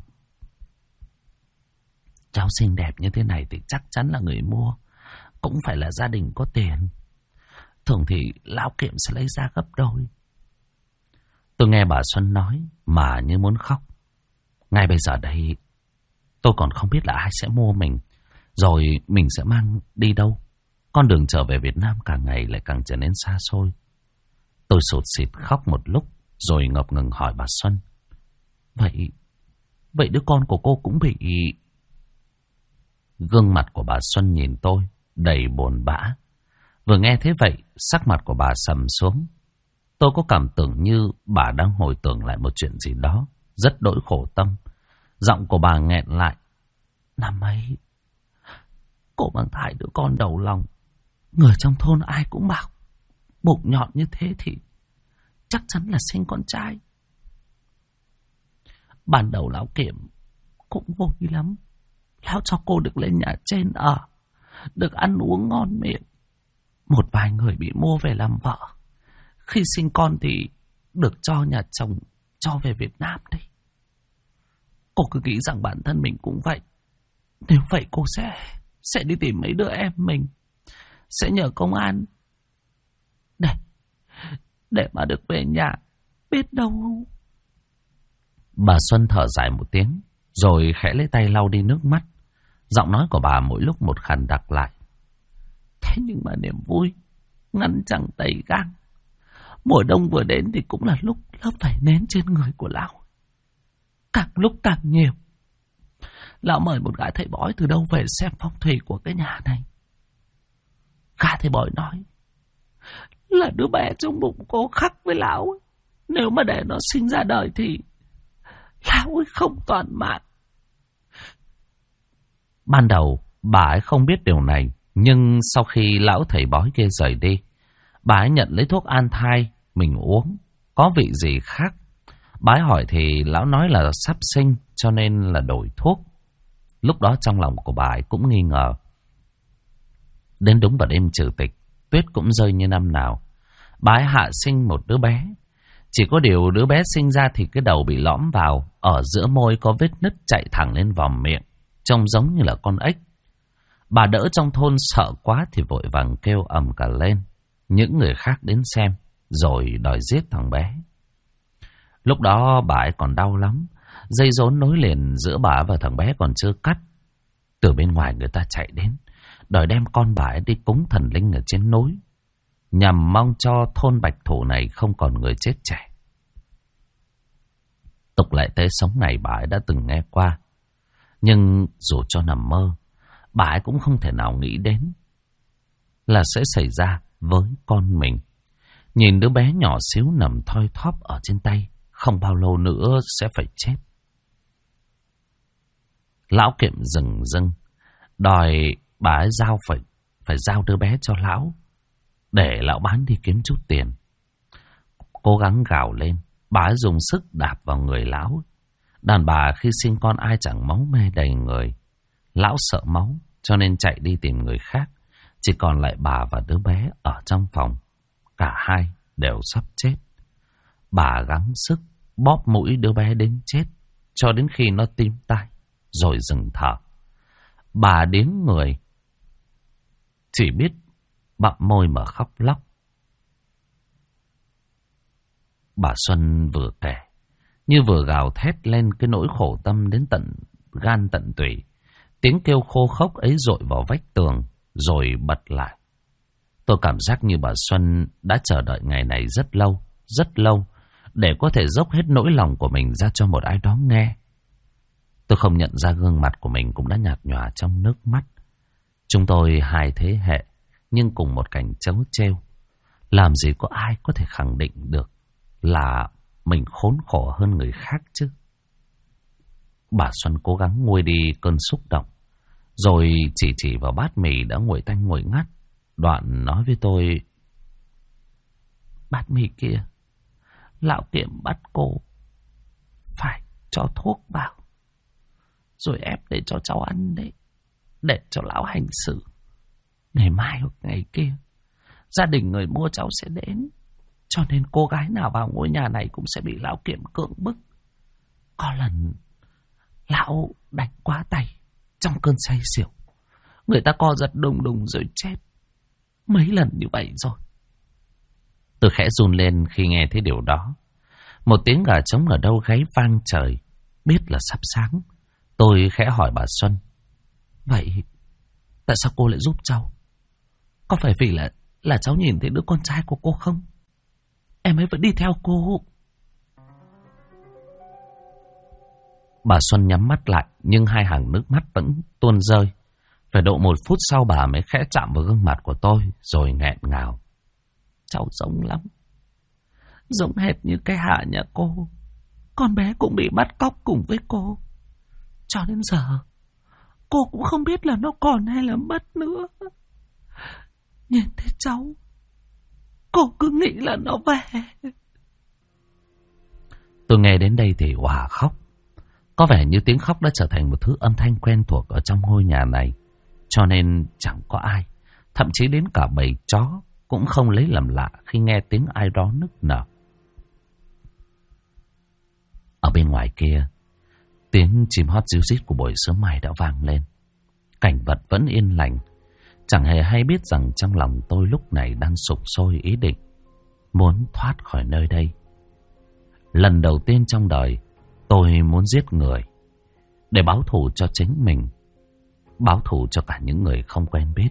Cháu xinh đẹp như thế này thì chắc chắn là người mua cũng phải là gia đình có tiền. Thường thì Lão Kiệm sẽ lấy ra gấp đôi. Tôi nghe bà Xuân nói mà như muốn khóc. Ngay bây giờ đây tôi còn không biết là ai sẽ mua mình, rồi mình sẽ mang đi đâu. Con đường trở về Việt Nam càng ngày lại càng trở nên xa xôi. Tôi sụt sịt khóc một lúc rồi ngập ngừng hỏi bà Xuân. Vậy đứa con của cô cũng bị... Gương mặt của bà Xuân nhìn tôi đầy buồn bã. Vừa nghe thế vậy, sắc mặt của bà sầm xuống. Tôi có cảm tưởng như bà đang hồi tưởng lại một chuyện gì đó rất đỗi khổ tâm. Giọng của bà nghẹn lại. Năm ấy, cô mang thai đứa con đầu lòng. Người trong thôn ai cũng bảo bụng nhọn như thế thì chắc chắn là sinh con trai. Ban đầu lão Kiểm cũng vui lắm. Lão cho cô được lên nhà trên ở, được ăn uống ngon miệng. Một vài người bị mua về làm vợ. Khi sinh con thì được cho nhà chồng cho về Việt Nam đi. Cô cứ nghĩ rằng bản thân mình cũng vậy. Nếu vậy cô sẽ đi tìm mấy đứa em mình, sẽ nhờ công an để mà được về nhà. Biết đâu... Bà Xuân thở dài một tiếng, rồi khẽ lấy tay lau đi nước mắt. Giọng nói của bà mỗi lúc một khàn đặc lại. Thế nhưng mà niềm vui ngăn chẳng tẩy gang. Mùa đông vừa đến thì cũng là lúc lớp vảy nến trên người của lão càng lúc càng nhiều. Lão mời một gã thầy bói từ đâu về xem phong thủy của cái nhà này. Gã thầy bói nói là đứa bé trong bụng cô khắc với lão. Nếu mà để nó sinh ra đời thì lão ấy không toàn mạng. Ban đầu bà ấy không biết điều này, nhưng sau khi lão thầy bói kia rời đi, bà ấy nhận lấy thuốc an thai mình uống, có vị gì khác. Bà ấy hỏi thì lão nói là sắp sinh cho nên là đổi thuốc. Lúc đó trong lòng của bà ấy cũng nghi ngờ. Đến đúng vào đêm trừ tịch, tuyết cũng rơi như năm nào. Bà ấy hạ sinh một đứa bé. Chỉ có điều đứa bé sinh ra thì cái đầu bị lõm vào, ở giữa môi có vết nứt chạy thẳng lên vòm miệng, trông giống như là con ếch. Bà đỡ trong thôn sợ quá thì vội vàng kêu ầm cả lên. Những người khác đến xem, rồi đòi giết thằng bé. Lúc đó bà ấy còn đau lắm. Dây rốn nối liền giữa bà và thằng bé còn chưa cắt. Từ bên ngoài người ta chạy đến, đòi đem con bà ấy đi cúng thần linh ở trên núi, nhằm mong cho thôn Bạch Thủ này không còn người chết trẻ. Tục lệ tế sống này bà ấy đã từng nghe qua, nhưng dù cho nằm mơ, bà ấy cũng không thể nào nghĩ đến là sẽ xảy ra với con mình. Nhìn đứa bé nhỏ xíu nằm thoi thóp ở trên tay, không bao lâu nữa sẽ phải chết. Lão Kiệm rừng rưng đòi bà ấy phải giao đứa bé cho lão, để lão bán đi kiếm chút tiền. Cố gắng gào lên, bà ấy dùng sức đạp vào người lão. Đàn bà khi sinh con ai chẳng máu me đầy người. Lão sợ máu cho nên chạy đi tìm người khác. Chỉ còn lại bà và đứa bé ở trong phòng. Cả hai đều sắp chết. Bà gắng sức bóp mũi đứa bé đến chết, cho đến khi nó tím tai rồi dừng thở. Bà đến người chỉ biết bặm môi mà khóc lóc. Bà Xuân vừa kể như vừa gào thét lên cái nỗi khổ tâm đến tận gan tận tủy. Tiếng kêu khô khốc ấy dội vào vách tường rồi bật lại. Tôi cảm giác như bà Xuân đã chờ đợi ngày này rất lâu, để có thể dốc hết nỗi lòng của mình ra cho một ai đó nghe. Tôi không nhận ra gương mặt của mình cũng đã nhạt nhòa trong nước mắt. Chúng tôi hai thế hệ, nhưng cùng một cảnh trấu trêu. Làm gì có ai có thể khẳng định được là mình khốn khổ hơn người khác chứ. Bà Xuân cố gắng nguôi đi cơn xúc động, rồi chỉ vào bát mì đã nguội tanh nguội ngắt. Đoạn nói với tôi: bát mì kia, lão Tiệm bắt cô phải cho thuốc vào, rồi ép để cho cháu ăn đấy, để cho lão hành xử. Ngày mai hoặc ngày kia, gia đình người mua cháu sẽ đến, cho nên cô gái nào vào ngôi nhà này cũng sẽ bị lão Kiểm cưỡng bức. Có lần lão đánh quá tay trong cơn say xỉu, người ta co giật đùng đùng rồi chết. Mấy lần như vậy rồi. Tôi khẽ run lên khi nghe thấy điều đó. Một tiếng gà trống ở đâu gáy vang trời, biết là sắp sáng. Tôi khẽ hỏi bà Xuân: vậy tại sao cô lại giúp cháu? Có phải vì là cháu nhìn thấy đứa con trai của cô không? Em ấy vẫn đi theo cô. Bà Xuân nhắm mắt lại, nhưng hai hàng nước mắt vẫn tuôn rơi. Phải độ 1 phút sau bà mới khẽ chạm vào gương mặt của tôi, rồi nghẹn ngào. Cháu giống lắm. Giống hệt như cái Hạ nhà cô. Con bé cũng bị bắt cóc cùng với cô. Cho đến giờ, cô cũng không biết là nó còn hay là mất nữa. Nhìn thấy cháu, cô cứ nghĩ là nó về. Tôi nghe đến đây thì òa khóc. Có vẻ như tiếng khóc đã trở thành một thứ âm thanh quen thuộc ở trong ngôi nhà này. Cho nên chẳng có ai, thậm chí đến cả bầy chó, cũng không lấy làm lạ khi nghe tiếng ai đó nức nở. Ở bên ngoài kia, tiếng chim hót ríu rít của buổi sớm mai đã vang lên. Cảnh vật vẫn yên lành. Chẳng hề hay biết rằng trong lòng tôi lúc này đang sục sôi ý định muốn thoát khỏi nơi đây. Lần đầu tiên trong đời, tôi muốn giết người để báo thù cho chính mình, báo thù cho cả những người không quen biết.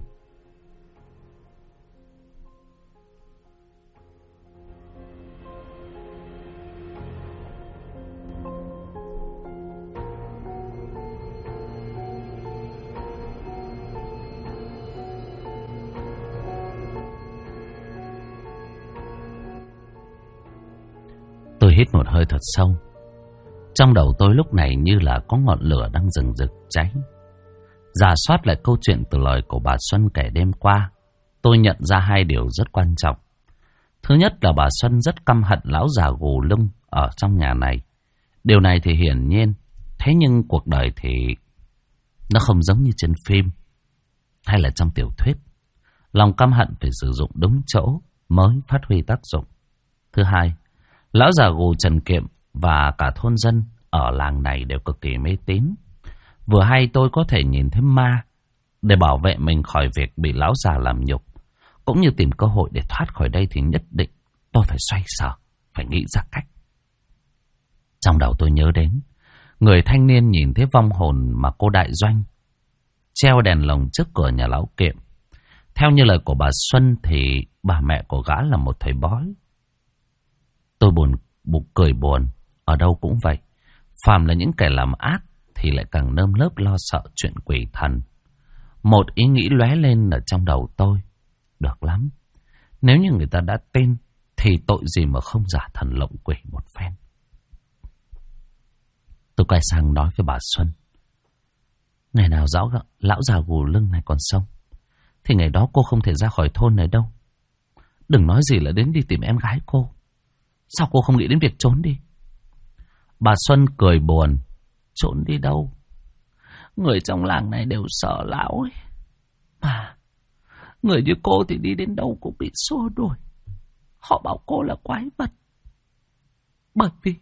Tôi hít một hơi thật sâu. Trong đầu tôi lúc này như là có ngọn lửa đang rừng rực cháy. Rà soát lại câu chuyện từ lời của bà Xuân kể đêm qua, tôi nhận ra hai điều rất quan trọng. Thứ nhất là bà Xuân rất căm hận lão già gù lưng ở trong nhà này. Điều này thì hiển nhiên. Thế nhưng cuộc đời thì nó không giống như trên phim hay là trong tiểu thuyết. Lòng căm hận phải sử dụng đúng chỗ mới phát huy tác dụng. Thứ hai, lão già gù Trần Kiệm và cả thôn dân ở làng này đều cực kỳ mê tín. Vừa hay tôi có thể nhìn thấy ma để bảo vệ mình khỏi việc bị lão già làm nhục, cũng như tìm cơ hội để thoát khỏi đây, thì nhất định tôi phải xoay sở, phải nghĩ ra cách. Trong đầu tôi nhớ đến người thanh niên nhìn thấy vong hồn mà cô Đại Doanh treo đèn lồng trước cửa nhà lão Kiệm. Theo như lời của bà Xuân thì bà mẹ của gã là một thầy bói. Tôi cười buồn. Ở đâu cũng vậy. Phàm là những kẻ làm ác thì lại càng nơm nớp lo sợ chuyện quỷ thần. Một ý nghĩ lóe lên ở trong đầu tôi. Được lắm. Nếu như người ta đã tin thì tội gì mà không giả thần lộng quỷ một phen. Tôi quay sang nói với bà Xuân. Ngày nào lão già gù lưng này còn sống thì ngày đó cô không thể ra khỏi thôn này đâu. Đừng nói gì là đến đi tìm em gái cô. Sao cô không nghĩ đến việc trốn đi? Bà Xuân cười buồn. Trốn đi đâu? Người trong làng này đều sợ lão ấy. Mà người như cô thì đi đến đâu cũng bị xua đuổi. Họ bảo cô là quái vật. Bởi vì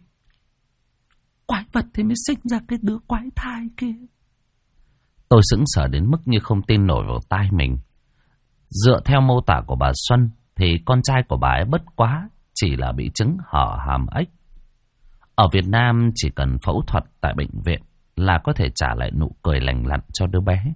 quái vật thì mới sinh ra cái đứa quái thai kia. Tôi sững sờ đến mức như không tin nổi vào tai mình. Dựa theo mô tả của bà Xuân thì con trai của bà ấy bất quá chỉ là bị chứng hở hàm ếch. Ở Việt Nam chỉ cần phẫu thuật tại bệnh viện là có thể trả lại nụ cười lành lặn cho đứa bé.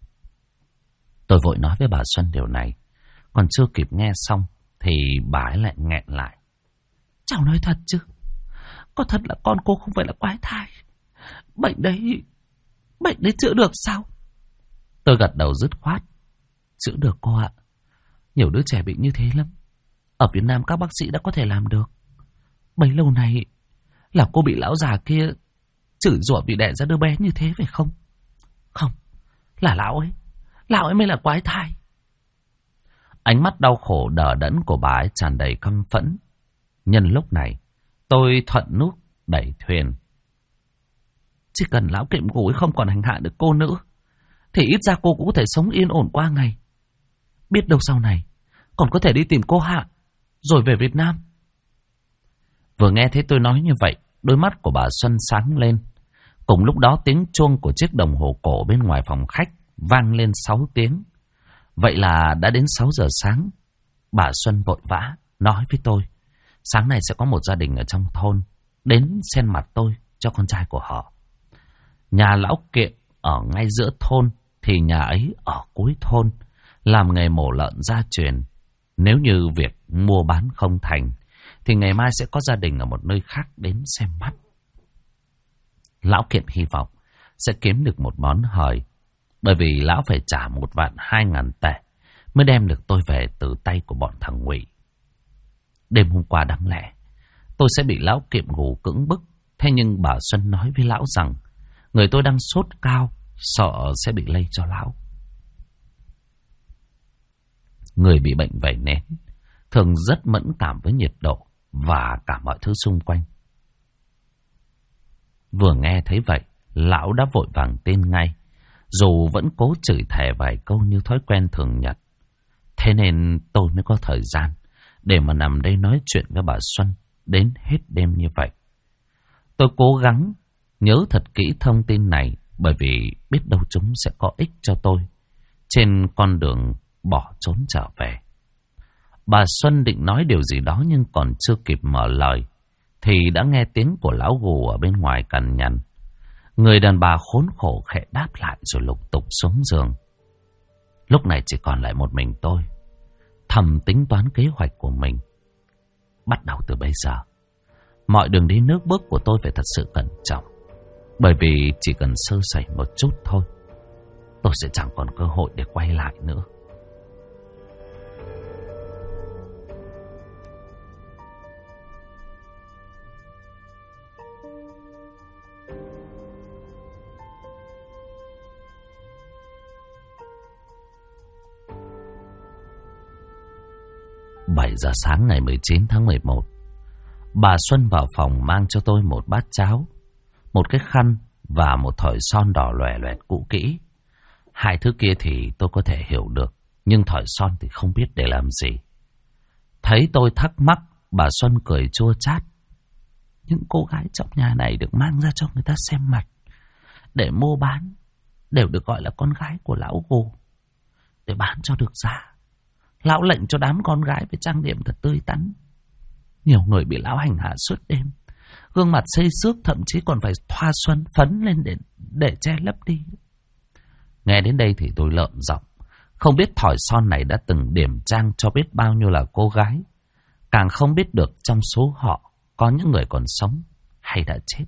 Tôi vội nói với bà Xuân điều này. Còn chưa kịp nghe xong thì bà ấy lại nghẹn lại. Cháu nói thật chứ? Có thật là con cô không phải là quái thai? Bệnh đấy chữa được sao? Tôi gật đầu dứt khoát. Chữa được cô ạ. Nhiều đứa trẻ bị như thế lắm. Ở Việt Nam các bác sĩ đã có thể làm được. Bấy lâu nay là cô bị lão già kia chửi rủa vì đẻ ra đứa bé như thế phải không? Không, là lão ấy mới là quái thai. Ánh mắt đau khổ đờ đẫn của bà ấy tràn đầy căm phẫn. Nhân lúc này tôi thuận nước đẩy thuyền. Chỉ cần lão Kiệm gù ấy không còn hành hạ được cô nữa thì ít ra cô cũng có thể sống yên ổn qua ngày. Biết đâu sau này còn có thể đi tìm cô Hạ rồi về Việt Nam. Vừa nghe thấy tôi nói như vậy, đôi mắt của bà Xuân sáng lên. Cùng lúc đó tiếng chuông của chiếc đồng hồ cổ bên ngoài phòng khách vang lên 6 tiếng. Vậy là đã đến 6 giờ sáng. Bà Xuân vội vã nói với tôi, sáng nay sẽ có một gia đình ở trong thôn đến xem mặt tôi cho con trai của họ. Nhà lão Kiệm ở ngay giữa thôn thì nhà ấy ở cuối thôn, làm nghề mổ lợn gia truyền. Nếu như việc mua bán không thành thì ngày mai sẽ có gia đình ở một nơi khác đến xem mắt. Lão Kiệm hy vọng sẽ kiếm được một món hời, bởi vì lão phải trả 1.200.000 tệ mới đem được tôi về từ tay của bọn thằng Ngụy. Đêm hôm qua đáng lẽ tôi sẽ bị lão Kiệm gù cưỡng bức, thế nhưng bà Xuân nói với lão rằng người tôi đang sốt cao, sợ sẽ bị lây cho lão. Người bị bệnh vẩy nến thường rất mẫn cảm với nhiệt độ và cả mọi thứ xung quanh. Vừa nghe thấy vậy, lão đã vội vàng tin ngay, dù vẫn cố chửi thề vài câu như thói quen thường nhật. Thế nên tôi mới có thời gian để mà nằm đây nói chuyện với bà Xuân đến hết đêm như vậy. Tôi cố gắng nhớ thật kỹ thông tin này, bởi vì biết đâu chúng sẽ có ích cho tôi trên con đường bỏ trốn trở về. Bà Xuân định nói điều gì đó nhưng còn chưa kịp mở lời thì đã nghe tiếng của lão gù ở bên ngoài cằn nhằn. Người đàn bà khốn khổ khẽ đáp lại rồi lục tục xuống giường. Lúc này chỉ còn lại một mình tôi, thầm tính toán kế hoạch của mình. Bắt đầu từ bây giờ, mọi đường đi nước bước của tôi phải thật sự cẩn trọng, bởi vì chỉ cần sơ sẩy một chút thôi, tôi sẽ chẳng còn cơ hội để quay lại nữa. Bảy giờ sáng ngày 19 tháng 11, bà Xuân vào phòng mang cho tôi một bát cháo, một cái khăn và một thỏi son đỏ loè loẹt cũ kỹ. Hai thứ kia thì tôi có thể hiểu được, nhưng thỏi son thì không biết để làm gì. Thấy tôi thắc mắc, bà Xuân cười chua chát. Những cô gái trong nhà này được mang ra cho người ta xem mặt để mua bán đều được gọi là con gái của lão gù. Để bán cho được giá, lão lệnh cho đám con gái phải trang điểm thật tươi tắn. Nhiều người bị lão hành hạ suốt đêm, gương mặt xây xước, thậm chí còn phải thoa xuân phấn lên để che lấp đi. Nghe đến đây thì tôi lợm giọng. Không biết thỏi son này đã từng điểm trang cho biết bao nhiêu là cô gái, càng không biết được trong số họ có những người còn sống hay đã chết.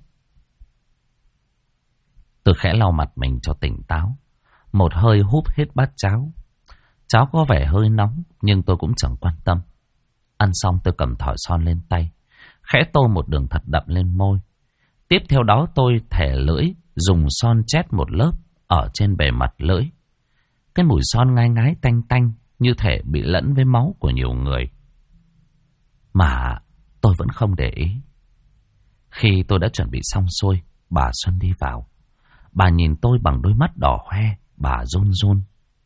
Tôi khẽ lau mặt mình cho tỉnh táo, một hơi húp hết bát cháo. Cháo có vẻ hơi nóng, nhưng tôi cũng chẳng quan tâm. Ăn xong tôi cầm thỏi son lên tay, khẽ tô một đường thật đậm lên môi. Tiếp theo đó tôi thẻ lưỡi, dùng son chét một lớp ở trên bề mặt lưỡi. Cái mùi son ngai ngái tanh tanh, như thể bị lẫn với máu của nhiều người. Mà tôi vẫn không để ý. Khi tôi đã chuẩn bị xong xuôi, bà Xuân đi vào. Bà nhìn tôi bằng đôi mắt đỏ hoe, bà run run.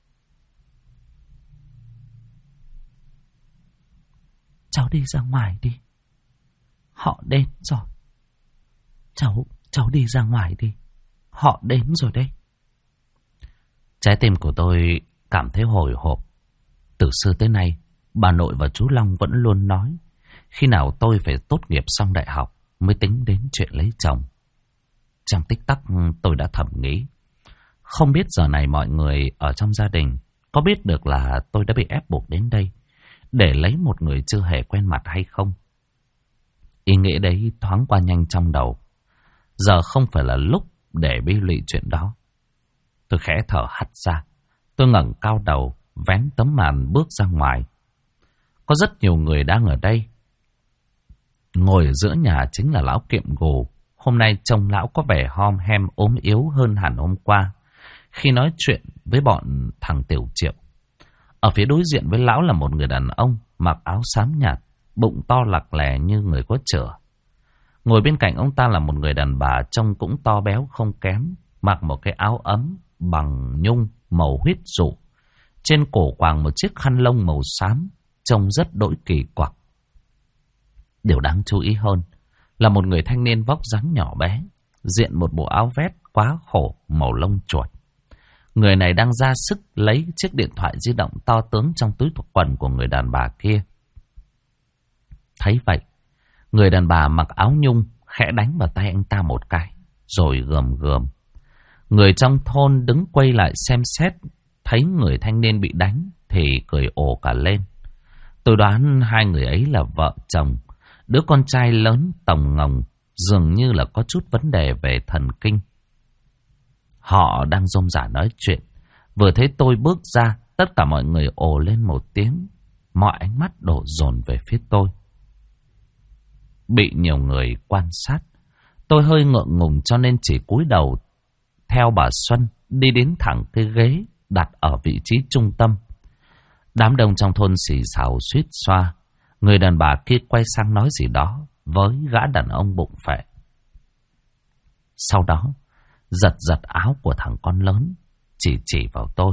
Cháu đi ra ngoài đi. Họ đến rồi. Cháu đi ra ngoài đi. Họ đến rồi đây. Trái tim của tôi cảm thấy hồi hộp. Từ xưa tới nay, bà nội và chú Long vẫn luôn nói khi nào tôi phải tốt nghiệp xong đại học mới tính đến chuyện lấy chồng. Trong tích tắc tôi đã thầm nghĩ, không biết giờ này mọi người ở trong gia đình có biết được là tôi đã bị ép buộc đến đây để lấy một người chưa hề quen mặt hay không. Ý nghĩa đấy thoáng qua nhanh trong đầu. Giờ không phải là lúc để bi lụy chuyện đó. Tôi khẽ thở hắt ra. Tôi ngẩng cao đầu, vén tấm màn bước ra ngoài. Có rất nhiều người đang ở đây. Ngồi ở giữa nhà chính là lão Kiệm gù. Hôm nay trông lão có vẻ hom hem ốm yếu hơn hẳn hôm qua khi nói chuyện với bọn thằng Tiểu Triệu. Ở phía đối diện với lão là một người đàn ông mặc áo xám nhạt, bụng to lặc lè như người có chửa. Ngồi bên cạnh ông ta là một người đàn bà trông cũng to béo không kém, mặc một cái áo ấm bằng nhung màu huyết dụ, trên cổ quàng một chiếc khăn lông màu xám, trông rất đỗi kỳ quặc. Điều đáng chú ý hơn là một người thanh niên vóc dáng nhỏ bé, diện một bộ áo vest quá khổ màu lông chuột. Người này đang ra sức lấy chiếc điện thoại di động to tướng trong túi quần của người đàn bà kia. Thấy vậy, người đàn bà mặc áo nhung khẽ đánh vào tay anh ta một cái, rồi gườm gườm. Người trong thôn đứng quay lại xem xét, thấy người thanh niên bị đánh thì cười ồ cả lên. Tôi đoán hai người ấy là vợ chồng. Đứa con trai lớn tòng ngồng dường như là có chút vấn đề về thần kinh. Họ đang rôm rả nói chuyện. Vừa thấy tôi bước ra, tất cả mọi người ồ lên một tiếng. Mọi ánh mắt đổ dồn về phía tôi. Bị nhiều người quan sát, tôi hơi ngượng ngùng cho nên chỉ cúi đầu theo bà Xuân đi đến thẳng cái ghế đặt ở vị trí trung tâm. Đám đông trong thôn xì xào suýt xoa. Người đàn bà kia quay sang nói gì đó với gã đàn ông bụng phệ. Sau đó giật giật áo của thằng con lớn, chỉ vào tôi.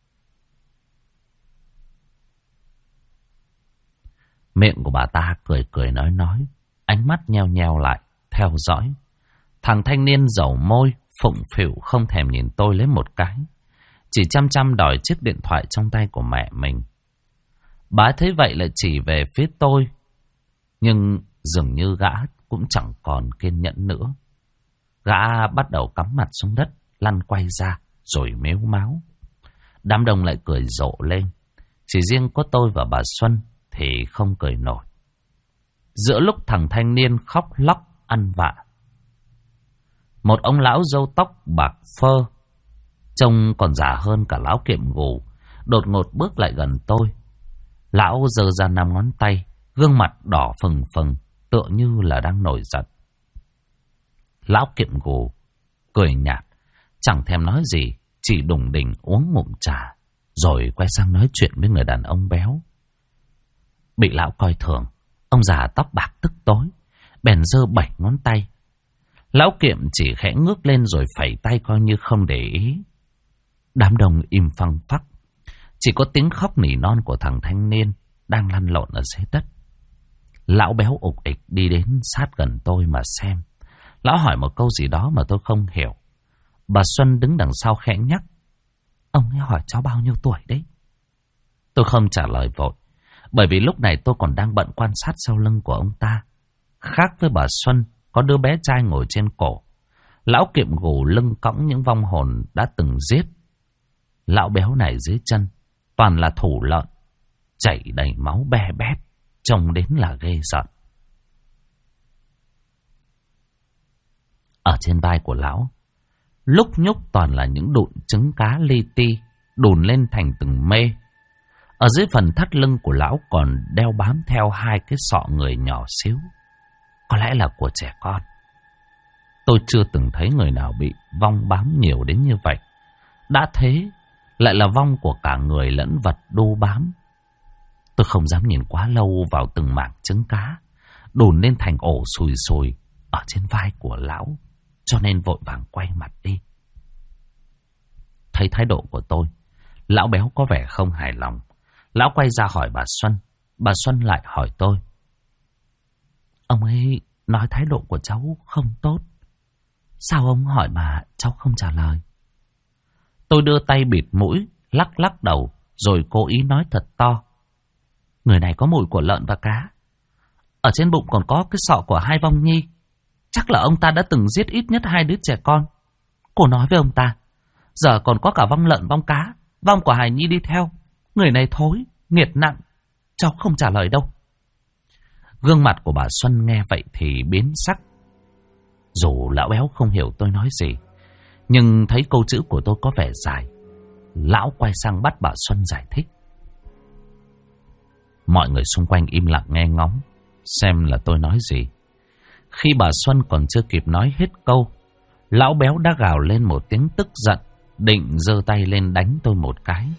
Miệng của bà ta cười nói, ánh mắt nheo nheo lại, theo dõi. Thằng thanh niên dầu môi, phụng phịu không thèm nhìn tôi lấy một cái, chỉ chăm chăm đòi chiếc điện thoại trong tay của mẹ mình. Bà thấy vậy là chỉ về phía tôi, nhưng dường như gã cũng chẳng còn kiên nhẫn nữa. Gã bắt đầu cắm mặt xuống đất, lăn quay ra, rồi mếu máo. Đám đông lại cười rộ lên. Chỉ riêng có tôi và bà Xuân thì không cười nổi. Giữa lúc thằng thanh niên khóc lóc ăn vạ, một ông lão râu tóc bạc phơ, trông còn già hơn cả lão kiệm gù, đột ngột bước lại gần tôi. Lão giơ ra 5 ngón tay, gương mặt đỏ phừng phừng, tựa như là đang nổi giận. Lão kiệm gù cười nhạt, chẳng thèm nói gì, chỉ đùng đỉnh uống ngụm trà, rồi quay sang nói chuyện với người đàn ông béo. Bị lão coi thường, ông già tóc bạc tức tối, bèn giơ 7 ngón tay. Lão kiệm chỉ khẽ ngước lên rồi phẩy tay coi như không để ý. Đám đông im phăng phắc, chỉ có tiếng khóc nỉ non của thằng thanh niên đang lăn lộn ở dưới đất. Lão béo ục ịch đi đến sát gần tôi mà xem. Lão hỏi một câu gì đó mà tôi không hiểu. Bà Xuân đứng đằng sau khẽ nhắc: Ông ấy hỏi cháu bao nhiêu tuổi đấy? Tôi không trả lời vội, bởi vì lúc này tôi còn đang bận quan sát sau lưng của ông ta. Khác với bà Xuân, có đứa bé trai ngồi trên cổ. Lão kiệm gù lưng cõng những vong hồn đã từng giết. Lão béo này dưới chân toàn là thủ lợn, chảy đầy máu be bét, trông đến là ghê sợ. Ở trên vai của lão, lúc nhúc toàn là những đụn trứng cá li ti, đùn lên thành từng mê. Ở dưới phần thắt lưng của lão còn đeo bám theo 2 cái sọ người nhỏ xíu, có lẽ là của trẻ con. Tôi chưa từng thấy người nào bị vong bám nhiều đến như vậy. Đã thế, lại là vong của cả người lẫn vật đu bám. Tôi không dám nhìn quá lâu vào từng mảng trứng cá đùn lên thành ổ sùi sùi ở trên vai của lão, cho nên vội vàng quay mặt đi. Thấy thái độ của tôi, lão béo có vẻ không hài lòng. Lão quay ra hỏi bà Xuân. Bà Xuân lại hỏi tôi: Ông ấy nói thái độ của cháu không tốt, sao ông hỏi mà cháu không trả lời? Tôi đưa tay bịt mũi, lắc lắc đầu, rồi cố ý nói thật to: Người này có mùi của lợn và cá. Ở trên bụng còn có cái sọ của 2 vong nhi. Chắc là ông ta đã từng giết ít nhất 2 đứa trẻ con. Cô nói với ông ta, giờ còn có cả vong lợn vong cá, vong của hài nhi đi theo. Người này thối, nghiệt nặng, cháu không trả lời đâu. Gương mặt của bà Xuân nghe vậy thì biến sắc. Dù lão béo không hiểu tôi nói gì, nhưng thấy câu chữ của tôi có vẻ dài, lão quay sang bắt bà Xuân giải thích. Mọi người xung quanh im lặng nghe ngóng xem là tôi nói gì. Khi bà Xuân còn chưa kịp nói hết câu, lão béo đã gào lên một tiếng tức giận, định giơ tay lên đánh tôi một cái.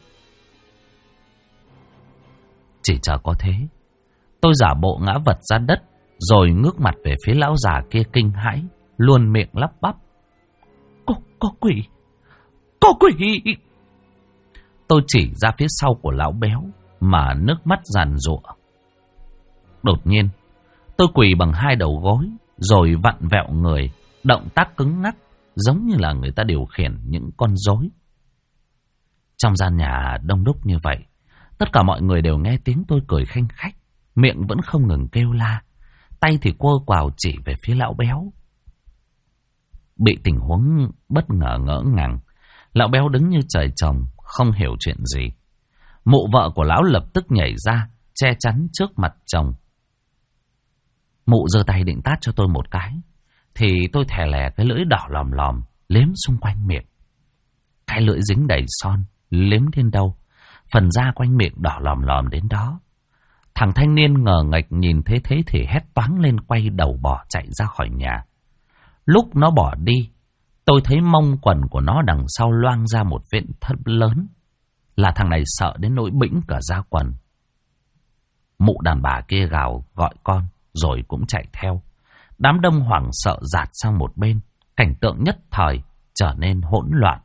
Chỉ chờ có thế, tôi giả bộ ngã vật ra đất, rồi ngước mặt về phía lão già kia kinh hãi, luôn miệng lắp bắp: Có quỷ! Có quỷ! Tôi chỉ ra phía sau của lão béo mà nước mắt giàn giụa. Đột nhiên, tôi quỳ bằng 2 đầu gối, rồi vặn vẹo người, động tác cứng ngắc, giống như là người ta điều khiển những con rối. Trong gian nhà đông đúc như vậy, tất cả mọi người đều nghe tiếng tôi cười khanh khách, miệng vẫn không ngừng kêu la, tay thì quơ quào chỉ về phía lão béo. Bị tình huống bất ngờ ngỡ ngàng, lão béo đứng như trời trồng, không hiểu chuyện gì. Mụ vợ của lão lập tức nhảy ra, che chắn trước mặt chồng. Mụ giơ tay định tát cho tôi một cái, thì tôi thè lè cái lưỡi đỏ lòm lòm liếm xung quanh miệng. Cái lưỡi dính đầy son, liếm đến đâu, phần da quanh miệng đỏ lòm lòm đến đó. Thằng thanh niên ngờ nghệch nhìn thấy thế thì hét toáng lên, quay đầu bỏ chạy ra khỏi nhà. Lúc nó bỏ đi, tôi thấy mông quần của nó đằng sau loang ra một vết thâm lớn. Là thằng này sợ đến nỗi bĩnh cả da quần. Mụ đàn bà kia gào gọi con, rồi cũng chạy theo. Đám đông hoảng sợ dạt sang một bên. Cảnh tượng nhất thời trở nên hỗn loạn.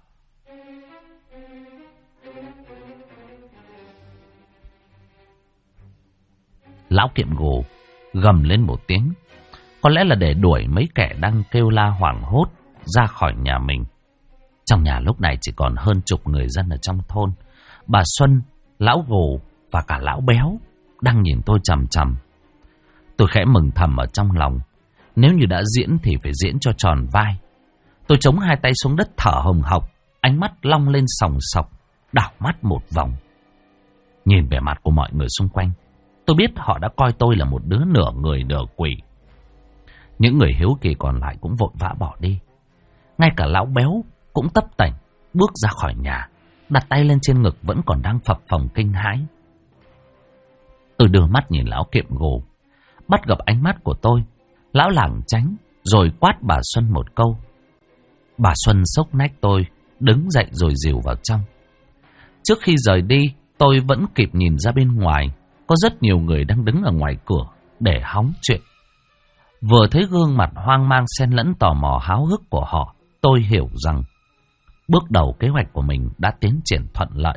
Lão Kiệm Gù gầm lên một tiếng, có lẽ là để đuổi mấy kẻ đang kêu la hoảng hốt ra khỏi nhà mình. Trong nhà lúc này chỉ còn hơn chục người dân ở trong thôn. Bà Xuân, lão Gù và cả lão Béo đang nhìn tôi chằm chằm. Tôi khẽ mừng thầm ở trong lòng. Nếu như đã diễn thì phải diễn cho tròn vai. Tôi chống hai tay xuống đất thở hồng hộc, ánh mắt long lên sòng sọc, đảo mắt một vòng. Nhìn vẻ mặt của mọi người xung quanh, tôi biết họ đã coi tôi là một đứa nửa người nửa quỷ. Những người hiếu kỳ còn lại cũng vội vã bỏ đi. Ngay cả lão Béo cũng tấp tành bước ra khỏi nhà, đặt tay lên trên ngực vẫn còn đang phập phồng kinh hãi. Tôi đưa mắt nhìn lão Kiệm Gù, bắt gặp ánh mắt của tôi. Lão lảng tránh rồi quát bà Xuân một câu. Bà Xuân xốc nách tôi, đứng dậy rồi dìu vào trong. Trước khi rời đi, tôi vẫn kịp nhìn ra bên ngoài, có rất nhiều người đang đứng ở ngoài cửa để hóng chuyện. Vừa thấy gương mặt hoang mang xen lẫn tò mò háo hức của họ, tôi hiểu rằng bước đầu kế hoạch của mình đã tiến triển thuận lợi.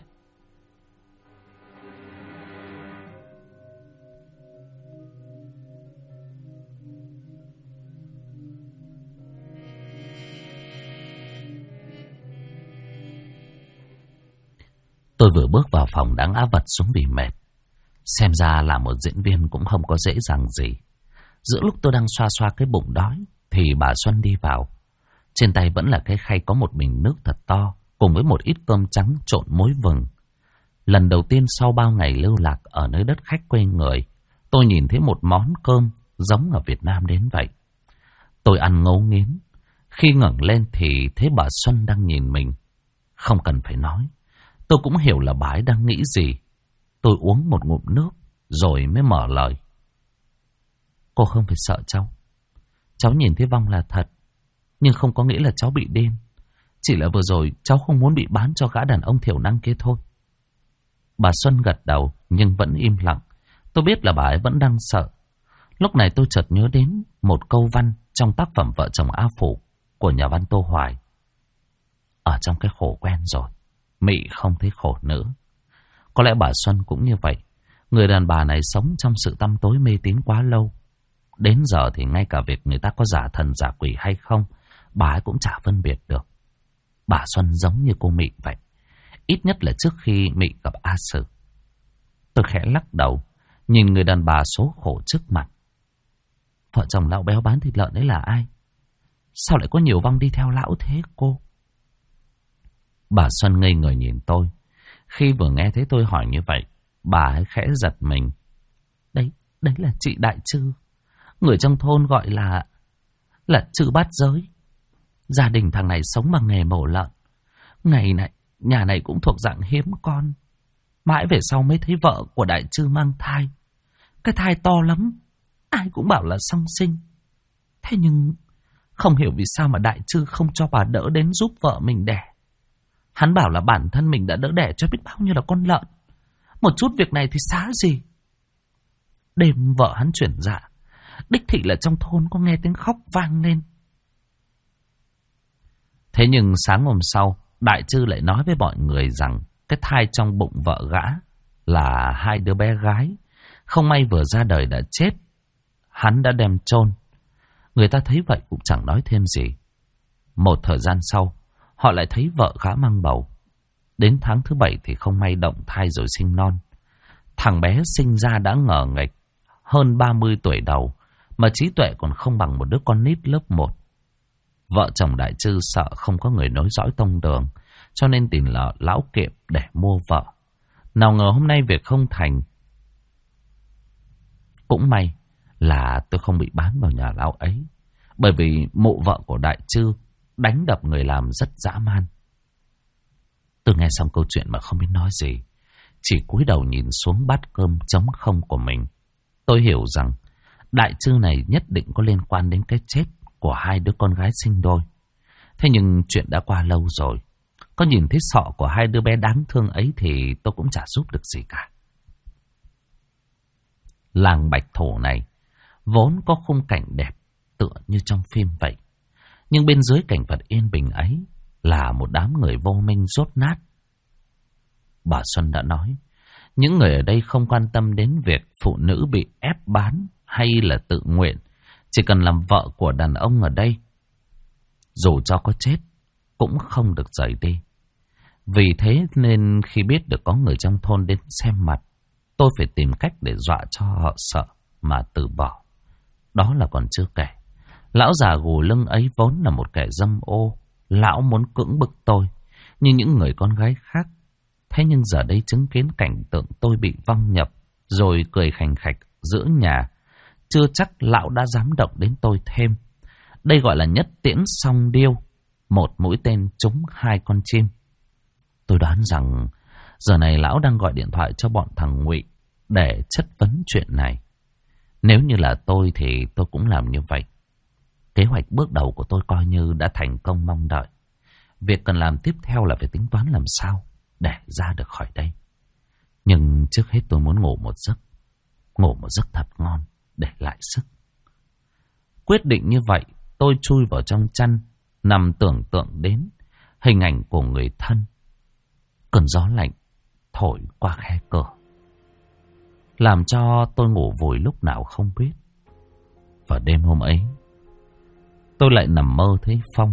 Tôi vừa bước vào phòng đã ngã vật xuống vì mệt. Xem ra là một diễn viên cũng không có dễ dàng gì. Giữa lúc tôi đang xoa xoa cái bụng đói thì bà Xuân đi vào. Trên tay vẫn là cái khay có một bình nước thật to, cùng với một ít cơm trắng trộn muối vừng. Lần đầu tiên sau bao ngày lưu lạc ở nơi đất khách quê người, tôi nhìn thấy một món cơm giống ở Việt Nam đến vậy. Tôi ăn ngấu nghiến. Khi ngẩng lên thì thấy bà Xuân đang nhìn mình. Không cần phải nói, tôi cũng hiểu là bà ấy đang nghĩ gì. Tôi uống một ngụm nước rồi mới mở lời. Cô không phải sợ cháu. Cháu nhìn thấy vong là thật, nhưng không có nghĩa là cháu bị điên. Chỉ là vừa rồi cháu không muốn bị bán cho gã đàn ông thiểu năng kia thôi. Bà Xuân gật đầu nhưng vẫn im lặng. Tôi biết là bà ấy vẫn đang sợ. Lúc này tôi chợt nhớ đến một câu văn trong tác phẩm Vợ chồng A Phủ của nhà văn Tô Hoài. Ở trong cái khổ quen rồi, mị không thấy khổ nữa. Có lẽ bà Xuân cũng như vậy. Người đàn bà này sống trong sự tăm tối mê tín quá lâu. Đến giờ thì ngay cả việc người ta có giả thần giả quỷ hay không, bà ấy cũng chả phân biệt được. Bà Xuân giống như cô Mị vậy. Ít nhất là trước khi Mị gặp A Sử. Tôi khẽ lắc đầu, nhìn người đàn bà số khổ trước mặt. Vợ chồng lão Béo bán thịt lợn đấy là ai? Sao lại có nhiều vong đi theo lão thế cô? Bà Xuân ngây người nhìn tôi. Khi vừa nghe thấy tôi hỏi như vậy, bà ấy khẽ giật mình. Đấy là chị Đại Trư. Người trong thôn gọi là Trư Bát Giới. Gia đình thằng này sống bằng nghề mổ lợn. Ngày này, nhà này cũng thuộc dạng hiếm con. Mãi về sau mới thấy vợ của Đại Trư mang thai. Cái thai to lắm, ai cũng bảo là song sinh. Thế nhưng không hiểu vì sao mà Đại Trư không cho bà đỡ đến giúp vợ mình đẻ. Hắn bảo là bản thân mình đã đỡ đẻ cho biết bao nhiêu là con lợn. Một chút việc này thì xá gì. Đêm vợ hắn chuyển dạ, đích thị là trong thôn có nghe tiếng khóc vang lên. Thế nhưng sáng hôm sau, Đại Trư lại nói với mọi người rằng cái thai trong bụng vợ gã là hai đứa bé gái, không may vừa ra đời đã chết. Hắn đã đem chôn. Người ta thấy vậy cũng chẳng nói thêm gì. Một thời gian sau, họ lại thấy vợ gã mang bầu. Đến tháng thứ 7 thì không may động thai rồi sinh non. Thằng bé sinh ra đã ngờ nghệch, hơn 30 tuổi đầu, mà trí tuệ còn không bằng một đứa con nít lớp 1. Vợ chồng Đại Trư sợ không có người nối dõi tông đường, cho nên tìm lão Kiệm để mua vợ. Nào ngờ hôm nay việc không thành. Cũng may là tôi không bị bán vào nhà lão ấy. Bởi vì mộ vợ của đại trư đánh đập người làm rất dã man. Tôi nghe xong câu chuyện mà không biết nói gì, chỉ cúi đầu nhìn xuống bát cơm trống không của mình. Tôi hiểu rằng đại trư này nhất định có liên quan đến cái chết của hai đứa con gái sinh đôi. Thế nhưng chuyện đã qua lâu rồi, có nhìn thấy sọ của hai đứa bé đáng thương ấy thì tôi cũng chả giúp được gì cả. Làng Bạch Thổ này vốn có khung cảnh đẹp tựa như trong phim vậy. Nhưng bên dưới cảnh vật yên bình ấy là một đám người vô minh dốt nát. Bà Xuân đã nói, những người ở đây không quan tâm đến việc phụ nữ bị ép bán hay là tự nguyện. Chỉ cần làm vợ của đàn ông ở đây, dù cho có chết cũng không được rời đi. Vì thế nên khi biết được có người trong thôn đến xem mặt, tôi phải tìm cách để dọa cho họ sợ mà từ bỏ. Đó là còn chưa kể, lão già gù lưng ấy vốn là một kẻ dâm ô. Lão muốn cưỡng bức tôi như những người con gái khác. Thế nhưng giờ đây chứng kiến cảnh tượng tôi bị vong nhập rồi cười khành khạch giữa nhà, chưa chắc lão đã dám động đến tôi thêm. Đây gọi là nhất tiễn song điêu, một mũi tên trúng hai con chim. Tôi đoán rằng giờ này lão đang gọi điện thoại cho bọn thằng Ngụy để chất vấn chuyện này. Nếu như là tôi thì tôi cũng làm như vậy. Kế hoạch bước đầu của tôi coi như đã thành công mong đợi. Việc cần làm tiếp theo là phải tính toán làm sao để ra được khỏi đây. Nhưng trước hết tôi muốn ngủ một giấc thật ngon để lại sức. Quyết định như vậy, tôi chui vào trong chăn, nằm tưởng tượng đến hình ảnh của người thân. Cơn gió lạnh thổi qua khe cửa, làm cho tôi ngủ vùi lúc nào không biết. Và đêm hôm ấy, tôi lại nằm mơ thấy Phong.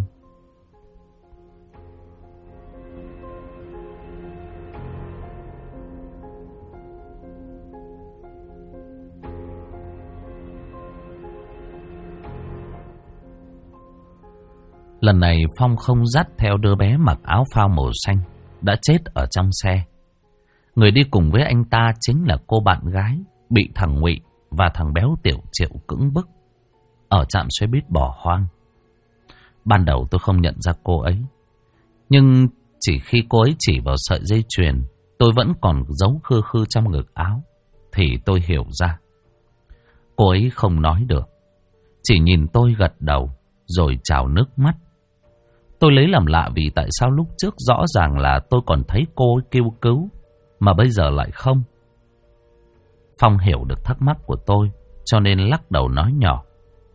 Lần này Phong không dắt theo đứa bé mặc áo phao màu xanh đã chết ở trong xe. Người đi cùng với anh ta chính là cô bạn gái bị thằng Ngụy và thằng béo Tiểu Triệu cưỡng bức ở trạm xe buýt bỏ hoang. Ban đầu tôi không nhận ra cô ấy, nhưng chỉ khi cô ấy chỉ vào sợi dây chuyền tôi vẫn còn giấu khư khư trong ngực áo thì tôi hiểu ra. Cô ấy không nói được, chỉ nhìn tôi gật đầu rồi trào nước mắt. Tôi lấy làm lạ vì tại sao lúc trước rõ ràng là tôi còn thấy cô ấy kêu cứu, mà bây giờ lại không. Phong hiểu được thắc mắc của tôi, cho nên lắc đầu nói nhỏ.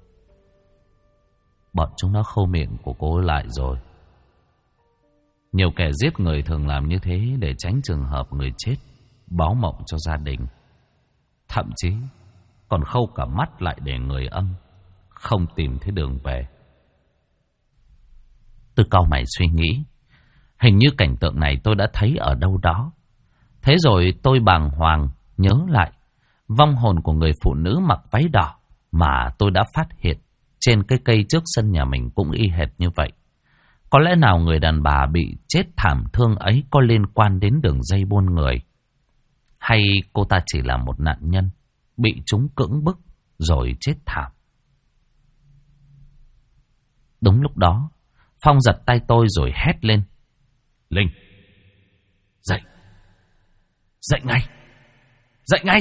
Bọn chúng nó khâu miệng của cô ấy lại rồi. Nhiều kẻ giết người thường làm như thế để tránh trường hợp người chết báo mộng cho gia đình. Thậm chí còn khâu cả mắt lại để người âm không tìm thấy đường về. Tôi cau mày suy nghĩ, hình như cảnh tượng này tôi đã thấy ở đâu đó. Thế rồi tôi bàng hoàng nhớ lại vong hồn của người phụ nữ mặc váy đỏ mà tôi đã phát hiện trên cái cây trước sân nhà mình cũng y hệt như vậy. Có lẽ nào người đàn bà bị chết thảm thương ấy có liên quan đến đường dây buôn người? Hay cô ta chỉ là một nạn nhân bị chúng cưỡng bức rồi chết thảm? Đúng lúc đó, Phong giật tay tôi rồi hét lên. Linh, dậy! Dậy ngay! Dậy ngay!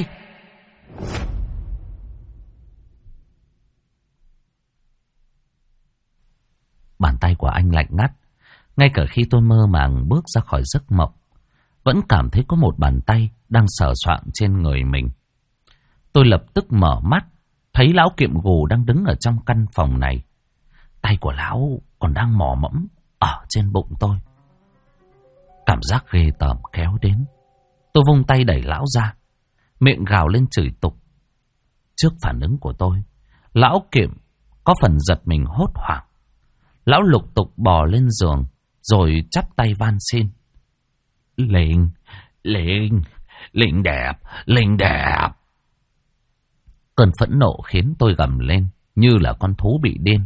Bàn tay của anh lạnh ngắt. Ngay cả khi tôi mơ màng bước ra khỏi giấc mộng, vẫn cảm thấy có một bàn tay đang sờ soạng trên người mình. Tôi lập tức mở mắt, thấy lão Kiệm Gù đang đứng ở trong căn phòng này. Tay của lão còn đang mò mẫm ở trên bụng tôi. Cảm giác ghê tởm kéo đến. Tôi vung tay đẩy lão ra, miệng gào lên chửi tục. Trước phản ứng của tôi, lão Kiệm có phần giật mình hốt hoảng. Lão lục tục bò lên giường rồi chắp tay van xin. Linh, Linh, Linh đẹp, Linh đẹp. Cơn phẫn nộ khiến tôi gầm lên như là con thú bị điên.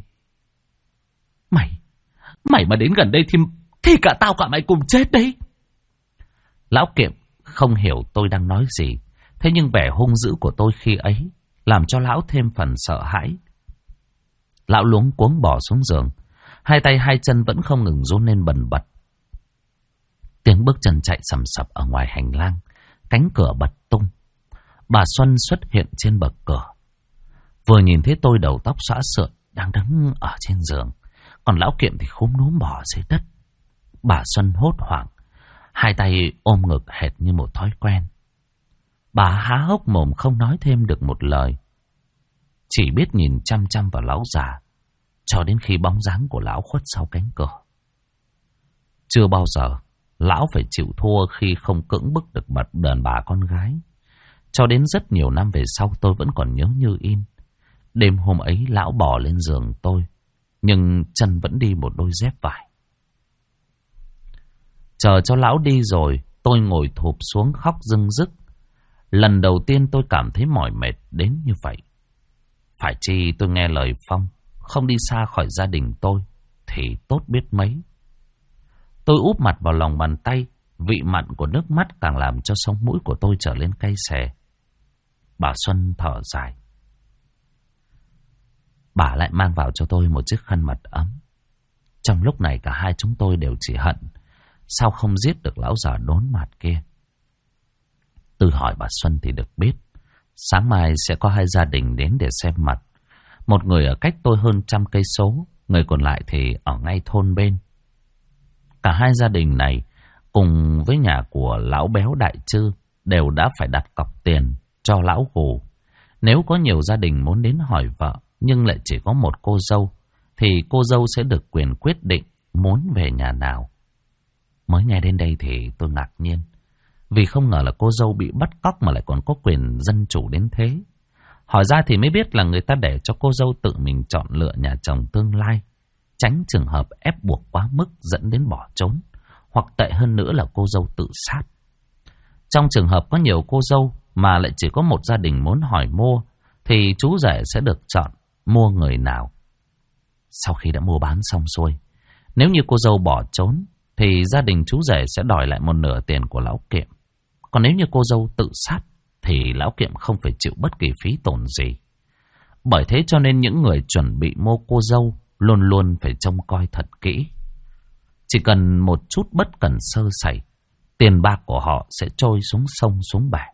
Mày mà đến gần đây thì cả tao cả mày cùng chết đấy. Lão Kiệm không hiểu tôi đang nói gì, thế nhưng vẻ hung dữ của tôi khi ấy làm cho lão thêm phần sợ hãi. Lão luống cuống bỏ xuống giường. Hai tay hai chân vẫn không ngừng run lên bần bật. Tiếng bước chân chạy sầm sập ở ngoài hành lang. Cánh cửa bật tung. Bà Xuân xuất hiện trên bậc cửa. Vừa nhìn thấy tôi, đầu tóc xõa sượt, đang đứng ở trên giường. Còn lão Kiệm thì khúm núm bỏ dưới đất. Bà Xuân hốt hoảng, hai tay ôm ngực hệt như một thói quen. Bà há hốc mồm không nói thêm được một lời, chỉ biết nhìn chăm chăm vào lão già, cho đến khi bóng dáng của lão khuất sau cánh cửa. Chưa bao giờ lão phải chịu thua khi không cưỡng bức được bật đàn bà con gái. Cho đến rất nhiều năm về sau tôi vẫn còn nhớ như in. Đêm hôm ấy lão bỏ lên giường tôi, nhưng chân vẫn đi một đôi dép vải. Chờ cho lão đi rồi, tôi ngồi thụp xuống khóc rưng rức. Lần đầu tiên tôi cảm thấy mỏi mệt đến như vậy. Phải chi tôi nghe lời Phong, không đi xa khỏi gia đình tôi thì tốt biết mấy. Tôi úp mặt vào lòng bàn tay, vị mặn của nước mắt càng làm cho sống mũi của tôi trở lên cay xè. Bà Xuân thở dài. Bà lại mang vào cho tôi một chiếc khăn mặt ấm. Trong lúc này cả hai chúng tôi đều chỉ hận sao không giết được lão già đốn mặt kia. Tôi hỏi bà Xuân thì được biết sáng mai sẽ có hai gia đình đến để xem mặt. Một người ở cách tôi hơn 100 cây số, người còn lại thì ở ngay thôn bên. Cả hai gia đình này cùng với nhà của lão béo Đại Trư đều đã phải đặt cọc tiền cho lão gù. Nếu có nhiều gia đình muốn đến hỏi vợ nhưng lại chỉ có một cô dâu, thì cô dâu sẽ được quyền quyết định muốn về nhà nào. Mới nghe đến đây thì tôi ngạc nhiên, vì không ngờ là cô dâu bị bắt cóc mà lại còn có quyền dân chủ đến thế. Hỏi ra thì mới biết là người ta để cho cô dâu tự mình chọn lựa nhà chồng tương lai, tránh trường hợp ép buộc quá mức dẫn đến bỏ trốn, hoặc tệ hơn nữa là cô dâu tự sát. Trong trường hợp có nhiều cô dâu mà lại chỉ có một gia đình muốn hỏi mua, thì chú rể sẽ được chọn mua người nào. Sau khi đã mua bán xong xuôi, nếu như cô dâu bỏ trốn thì gia đình chú rể sẽ đòi lại một nửa tiền của lão Kiệm. Còn nếu như cô dâu tự sát thì lão Kiệm không phải chịu bất kỳ phí tổn gì. Bởi thế cho nên những người chuẩn bị mua cô dâu luôn luôn phải trông coi thật kỹ. Chỉ cần một chút bất cẩn sơ sẩy, tiền bạc của họ sẽ trôi xuống sông xuống bể.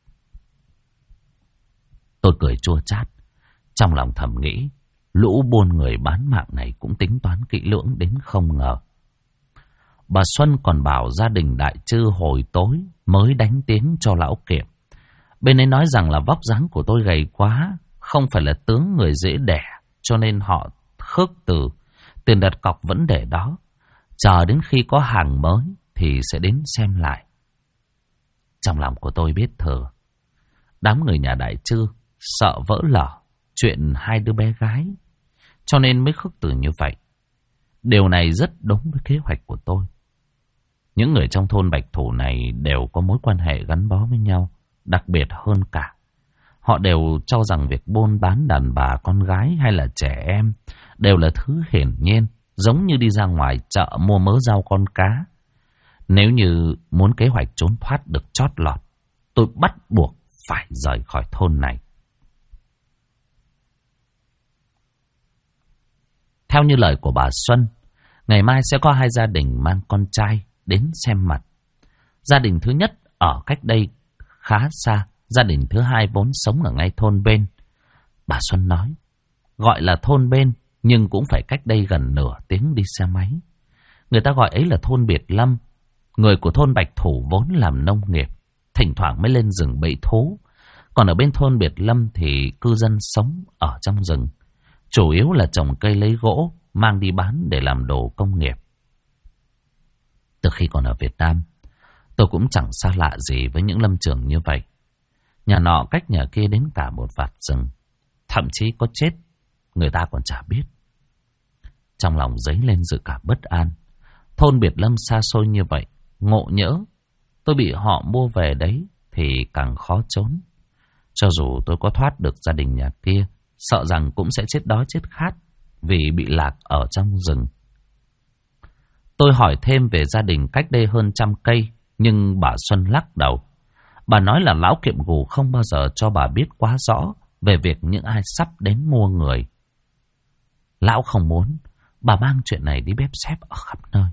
Tôi cười chua chát, trong lòng thầm nghĩ, lũ buôn người bán mạng này cũng tính toán kỹ lưỡng đến không ngờ. Bà Xuân còn bảo gia đình Đại Trư hồi tối mới đánh tiếng cho lão Kiệm. Bên ấy nói rằng là vóc dáng của tôi gầy quá, không phải là tướng người dễ đẻ, cho nên họ khước từ. Tiền đặt cọc vẫn để đó, chờ đến khi có hàng mới thì sẽ đến xem lại. Trong lòng của tôi biết thừa, đám người nhà Đại Trư sợ vỡ lở chuyện hai đứa bé gái, cho nên mới khước từ như vậy. Điều này rất đúng với kế hoạch của tôi. Những người trong thôn Bạch Thủ này đều có mối quan hệ gắn bó với nhau, đặc biệt hơn cả. Họ đều cho rằng việc buôn bán đàn bà con gái hay là trẻ em đều là thứ hiển nhiên, giống như đi ra ngoài chợ mua mớ rau con cá. Nếu như muốn kế hoạch trốn thoát được chót lọt, tôi bắt buộc phải rời khỏi thôn này. Theo như lời của bà Xuân, ngày mai sẽ có hai gia đình mang con trai đến xem mặt. Gia đình thứ nhất ở cách đây khá xa, gia đình thứ hai vốn sống ở ngay thôn bên. Bà Xuân nói, gọi là thôn bên nhưng cũng phải cách đây gần nửa tiếng đi xe máy. Người ta gọi ấy là thôn Biệt Lâm. Người của thôn Bạch Thủ vốn làm nông nghiệp, thỉnh thoảng mới lên rừng bẫy thú. Còn ở bên thôn Biệt Lâm thì cư dân sống ở trong rừng, chủ yếu là trồng cây lấy gỗ, mang đi bán để làm đồ công nghiệp. Từ khi còn ở Việt Nam, tôi cũng chẳng xa lạ gì với những lâm trường như vậy. Nhà nọ cách nhà kia đến cả một vạt rừng, thậm chí có chết, người ta còn chả biết. Trong lòng dấy lên dự cảm bất an. Thôn Biệt Lâm xa xôi như vậy, ngộ nhỡ tôi bị họ mua về đấy thì càng khó trốn. Cho dù tôi có thoát được gia đình nhà kia, sợ rằng cũng sẽ chết đói chết khát vì bị lạc ở trong rừng. Tôi hỏi thêm về gia đình cách đây hơn 100 cây, nhưng bà Xuân lắc đầu. Bà nói là lão Kiệm Gù không bao giờ cho bà biết quá rõ về việc những ai sắp đến mua người. Lão không muốn bà mang chuyện này đi bếp xếp ở khắp nơi.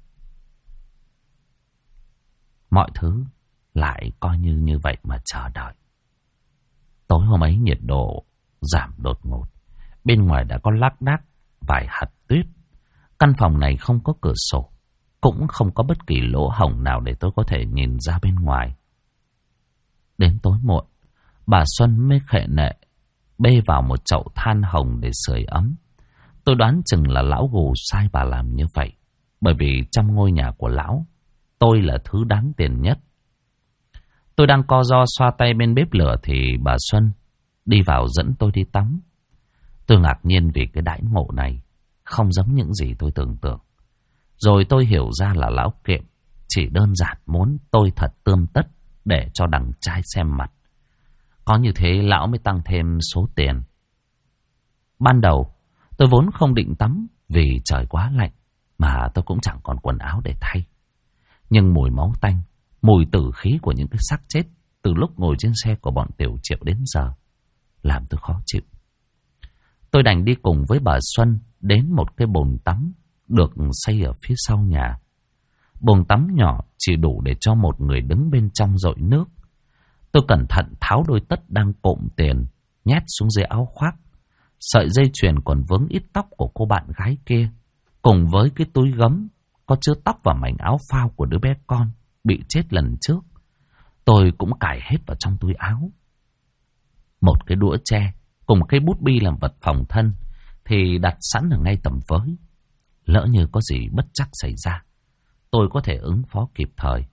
Mọi thứ lại coi như vậy mà chờ đợi. Tối hôm ấy nhiệt độ giảm đột ngột. Bên ngoài đã có lác đác vài hạt tuyết. Căn phòng này không có cửa sổ, cũng không có bất kỳ lỗ hổng nào để tôi có thể nhìn ra bên ngoài. Đến tối muộn, bà Xuân mới khệ nệ bê vào một chậu than hồng để sưởi ấm. Tôi đoán chừng là lão gù sai bà làm như vậy, bởi vì trong ngôi nhà của lão, tôi là thứ đáng tiền nhất. Tôi đang co ro xoa tay bên bếp lửa thì bà Xuân đi vào dẫn tôi đi tắm. Tôi ngạc nhiên vì cái đãi ngộ này không giống những gì tôi tưởng tượng. Rồi tôi hiểu ra là lão Kiệm chỉ đơn giản muốn tôi thật tươm tất để cho đằng trai xem mặt. Có như thế lão mới tăng thêm số tiền. Ban đầu tôi vốn không định tắm vì trời quá lạnh, mà tôi cũng chẳng còn quần áo để thay. Nhưng mùi máu tanh, mùi tử khí của những cái xác chết từ lúc ngồi trên xe của bọn Tiểu Triệu đến giờ làm tôi khó chịu. Tôi đành đi cùng với bà Xuân đến một cái bồn tắm được xây ở phía sau nhà. Bồn tắm nhỏ chỉ đủ để cho một người đứng bên trong dội nước. Tôi cẩn thận tháo đôi tất đang cộm tiền nhét xuống dưới áo khoác. Sợi dây chuyền còn vướng ít tóc của cô bạn gái kia, cùng với cái túi gấm có chứa tóc và mảnh áo phao của đứa bé con bị chết lần trước, tôi cũng cài hết vào trong túi áo. Một cái đũa tre cùng một cái bút bi làm vật phòng thân thì đặt sẵn ở ngay tầm với. Lỡ như có gì bất trắc xảy ra, tôi có thể ứng phó kịp thời.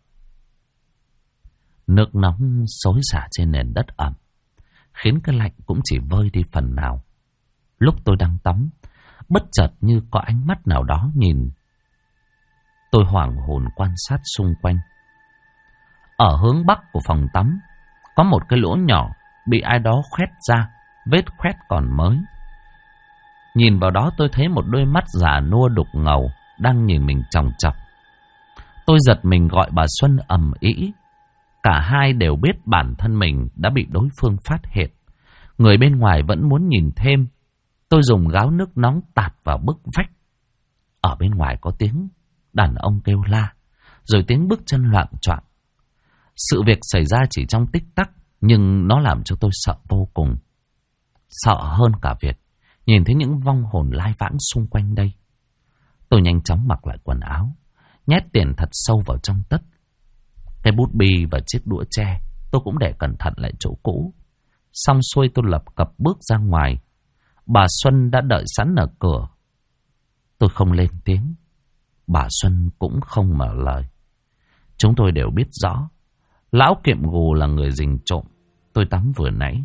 Nước nóng xối xả trên nền đất ẩm, khiến cái lạnh cũng chỉ vơi đi phần nào. Lúc tôi đang tắm, bất chợt như có ánh mắt nào đó nhìn. Tôi hoảng hồn quan sát xung quanh. Ở hướng bắc của phòng tắm, có một cái lỗ nhỏ bị ai đó khoét ra, vết khoét còn mới. Nhìn vào đó tôi thấy một đôi mắt già nua đục ngầu đang nhìn mình chòng chọc. Tôi giật mình gọi bà Xuân ầm ĩ. Cả hai đều biết bản thân mình đã bị đối phương phát hiện. Người bên ngoài vẫn muốn nhìn thêm. Tôi dùng gáo nước nóng tạt vào bức vách. Ở bên ngoài có tiếng đàn ông kêu la, rồi tiếng bước chân loạng choạng. Sự việc xảy ra chỉ trong tích tắc, nhưng nó làm cho tôi sợ vô cùng. Sợ hơn cả việc nhìn thấy những vong hồn lai vãng xung quanh đây. Tôi nhanh chóng mặc lại quần áo, nhét tiền thật sâu vào trong tất. Cái bút bi và chiếc đũa tre tôi cũng để cẩn thận lại chỗ cũ. Xong xuôi tôi lập cập bước ra ngoài. Bà Xuân đã đợi sẵn ở cửa. Tôi không lên tiếng, bà Xuân cũng không mở lời. Chúng tôi đều biết rõ lão Kiệm Gù là người rình trộm tôi tắm vừa nãy.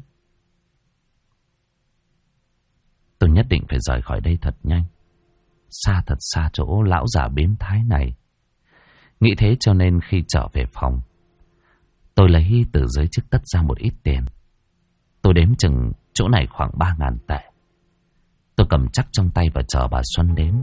Tôi nhất định phải rời khỏi đây thật nhanh, xa thật xa chỗ lão già biến thái này. Nghĩ thế cho nên khi trở về phòng, tôi lấy từ dưới chiếc tất ra một ít tiền. Tôi đếm chừng chỗ này khoảng 3.000 tệ. Tôi cầm chắc trong tay và chờ bà Xuân đến.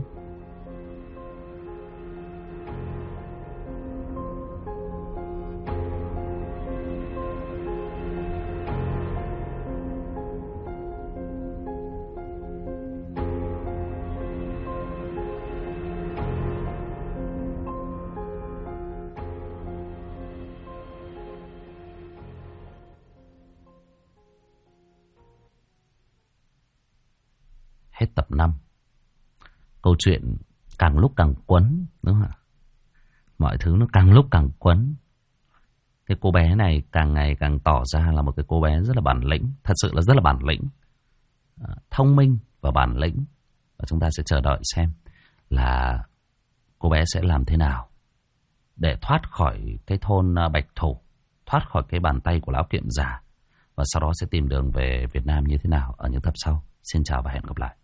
Hết tập 5. Câu chuyện càng lúc càng quấn, đúng không ạ? Mọi thứ nó càng lúc càng quấn. Cái cô bé này càng ngày càng tỏ ra là một cái cô bé rất là bản lĩnh. Thật sự là rất là bản lĩnh, thông minh và bản lĩnh. Và chúng ta sẽ chờ đợi xem là cô bé sẽ làm thế nào để thoát khỏi cái thôn Bạch Thủ, thoát khỏi cái bàn tay của lão Kiệm già, và sau đó sẽ tìm đường về Việt Nam như thế nào ở những tập sau. Xin chào và hẹn gặp lại.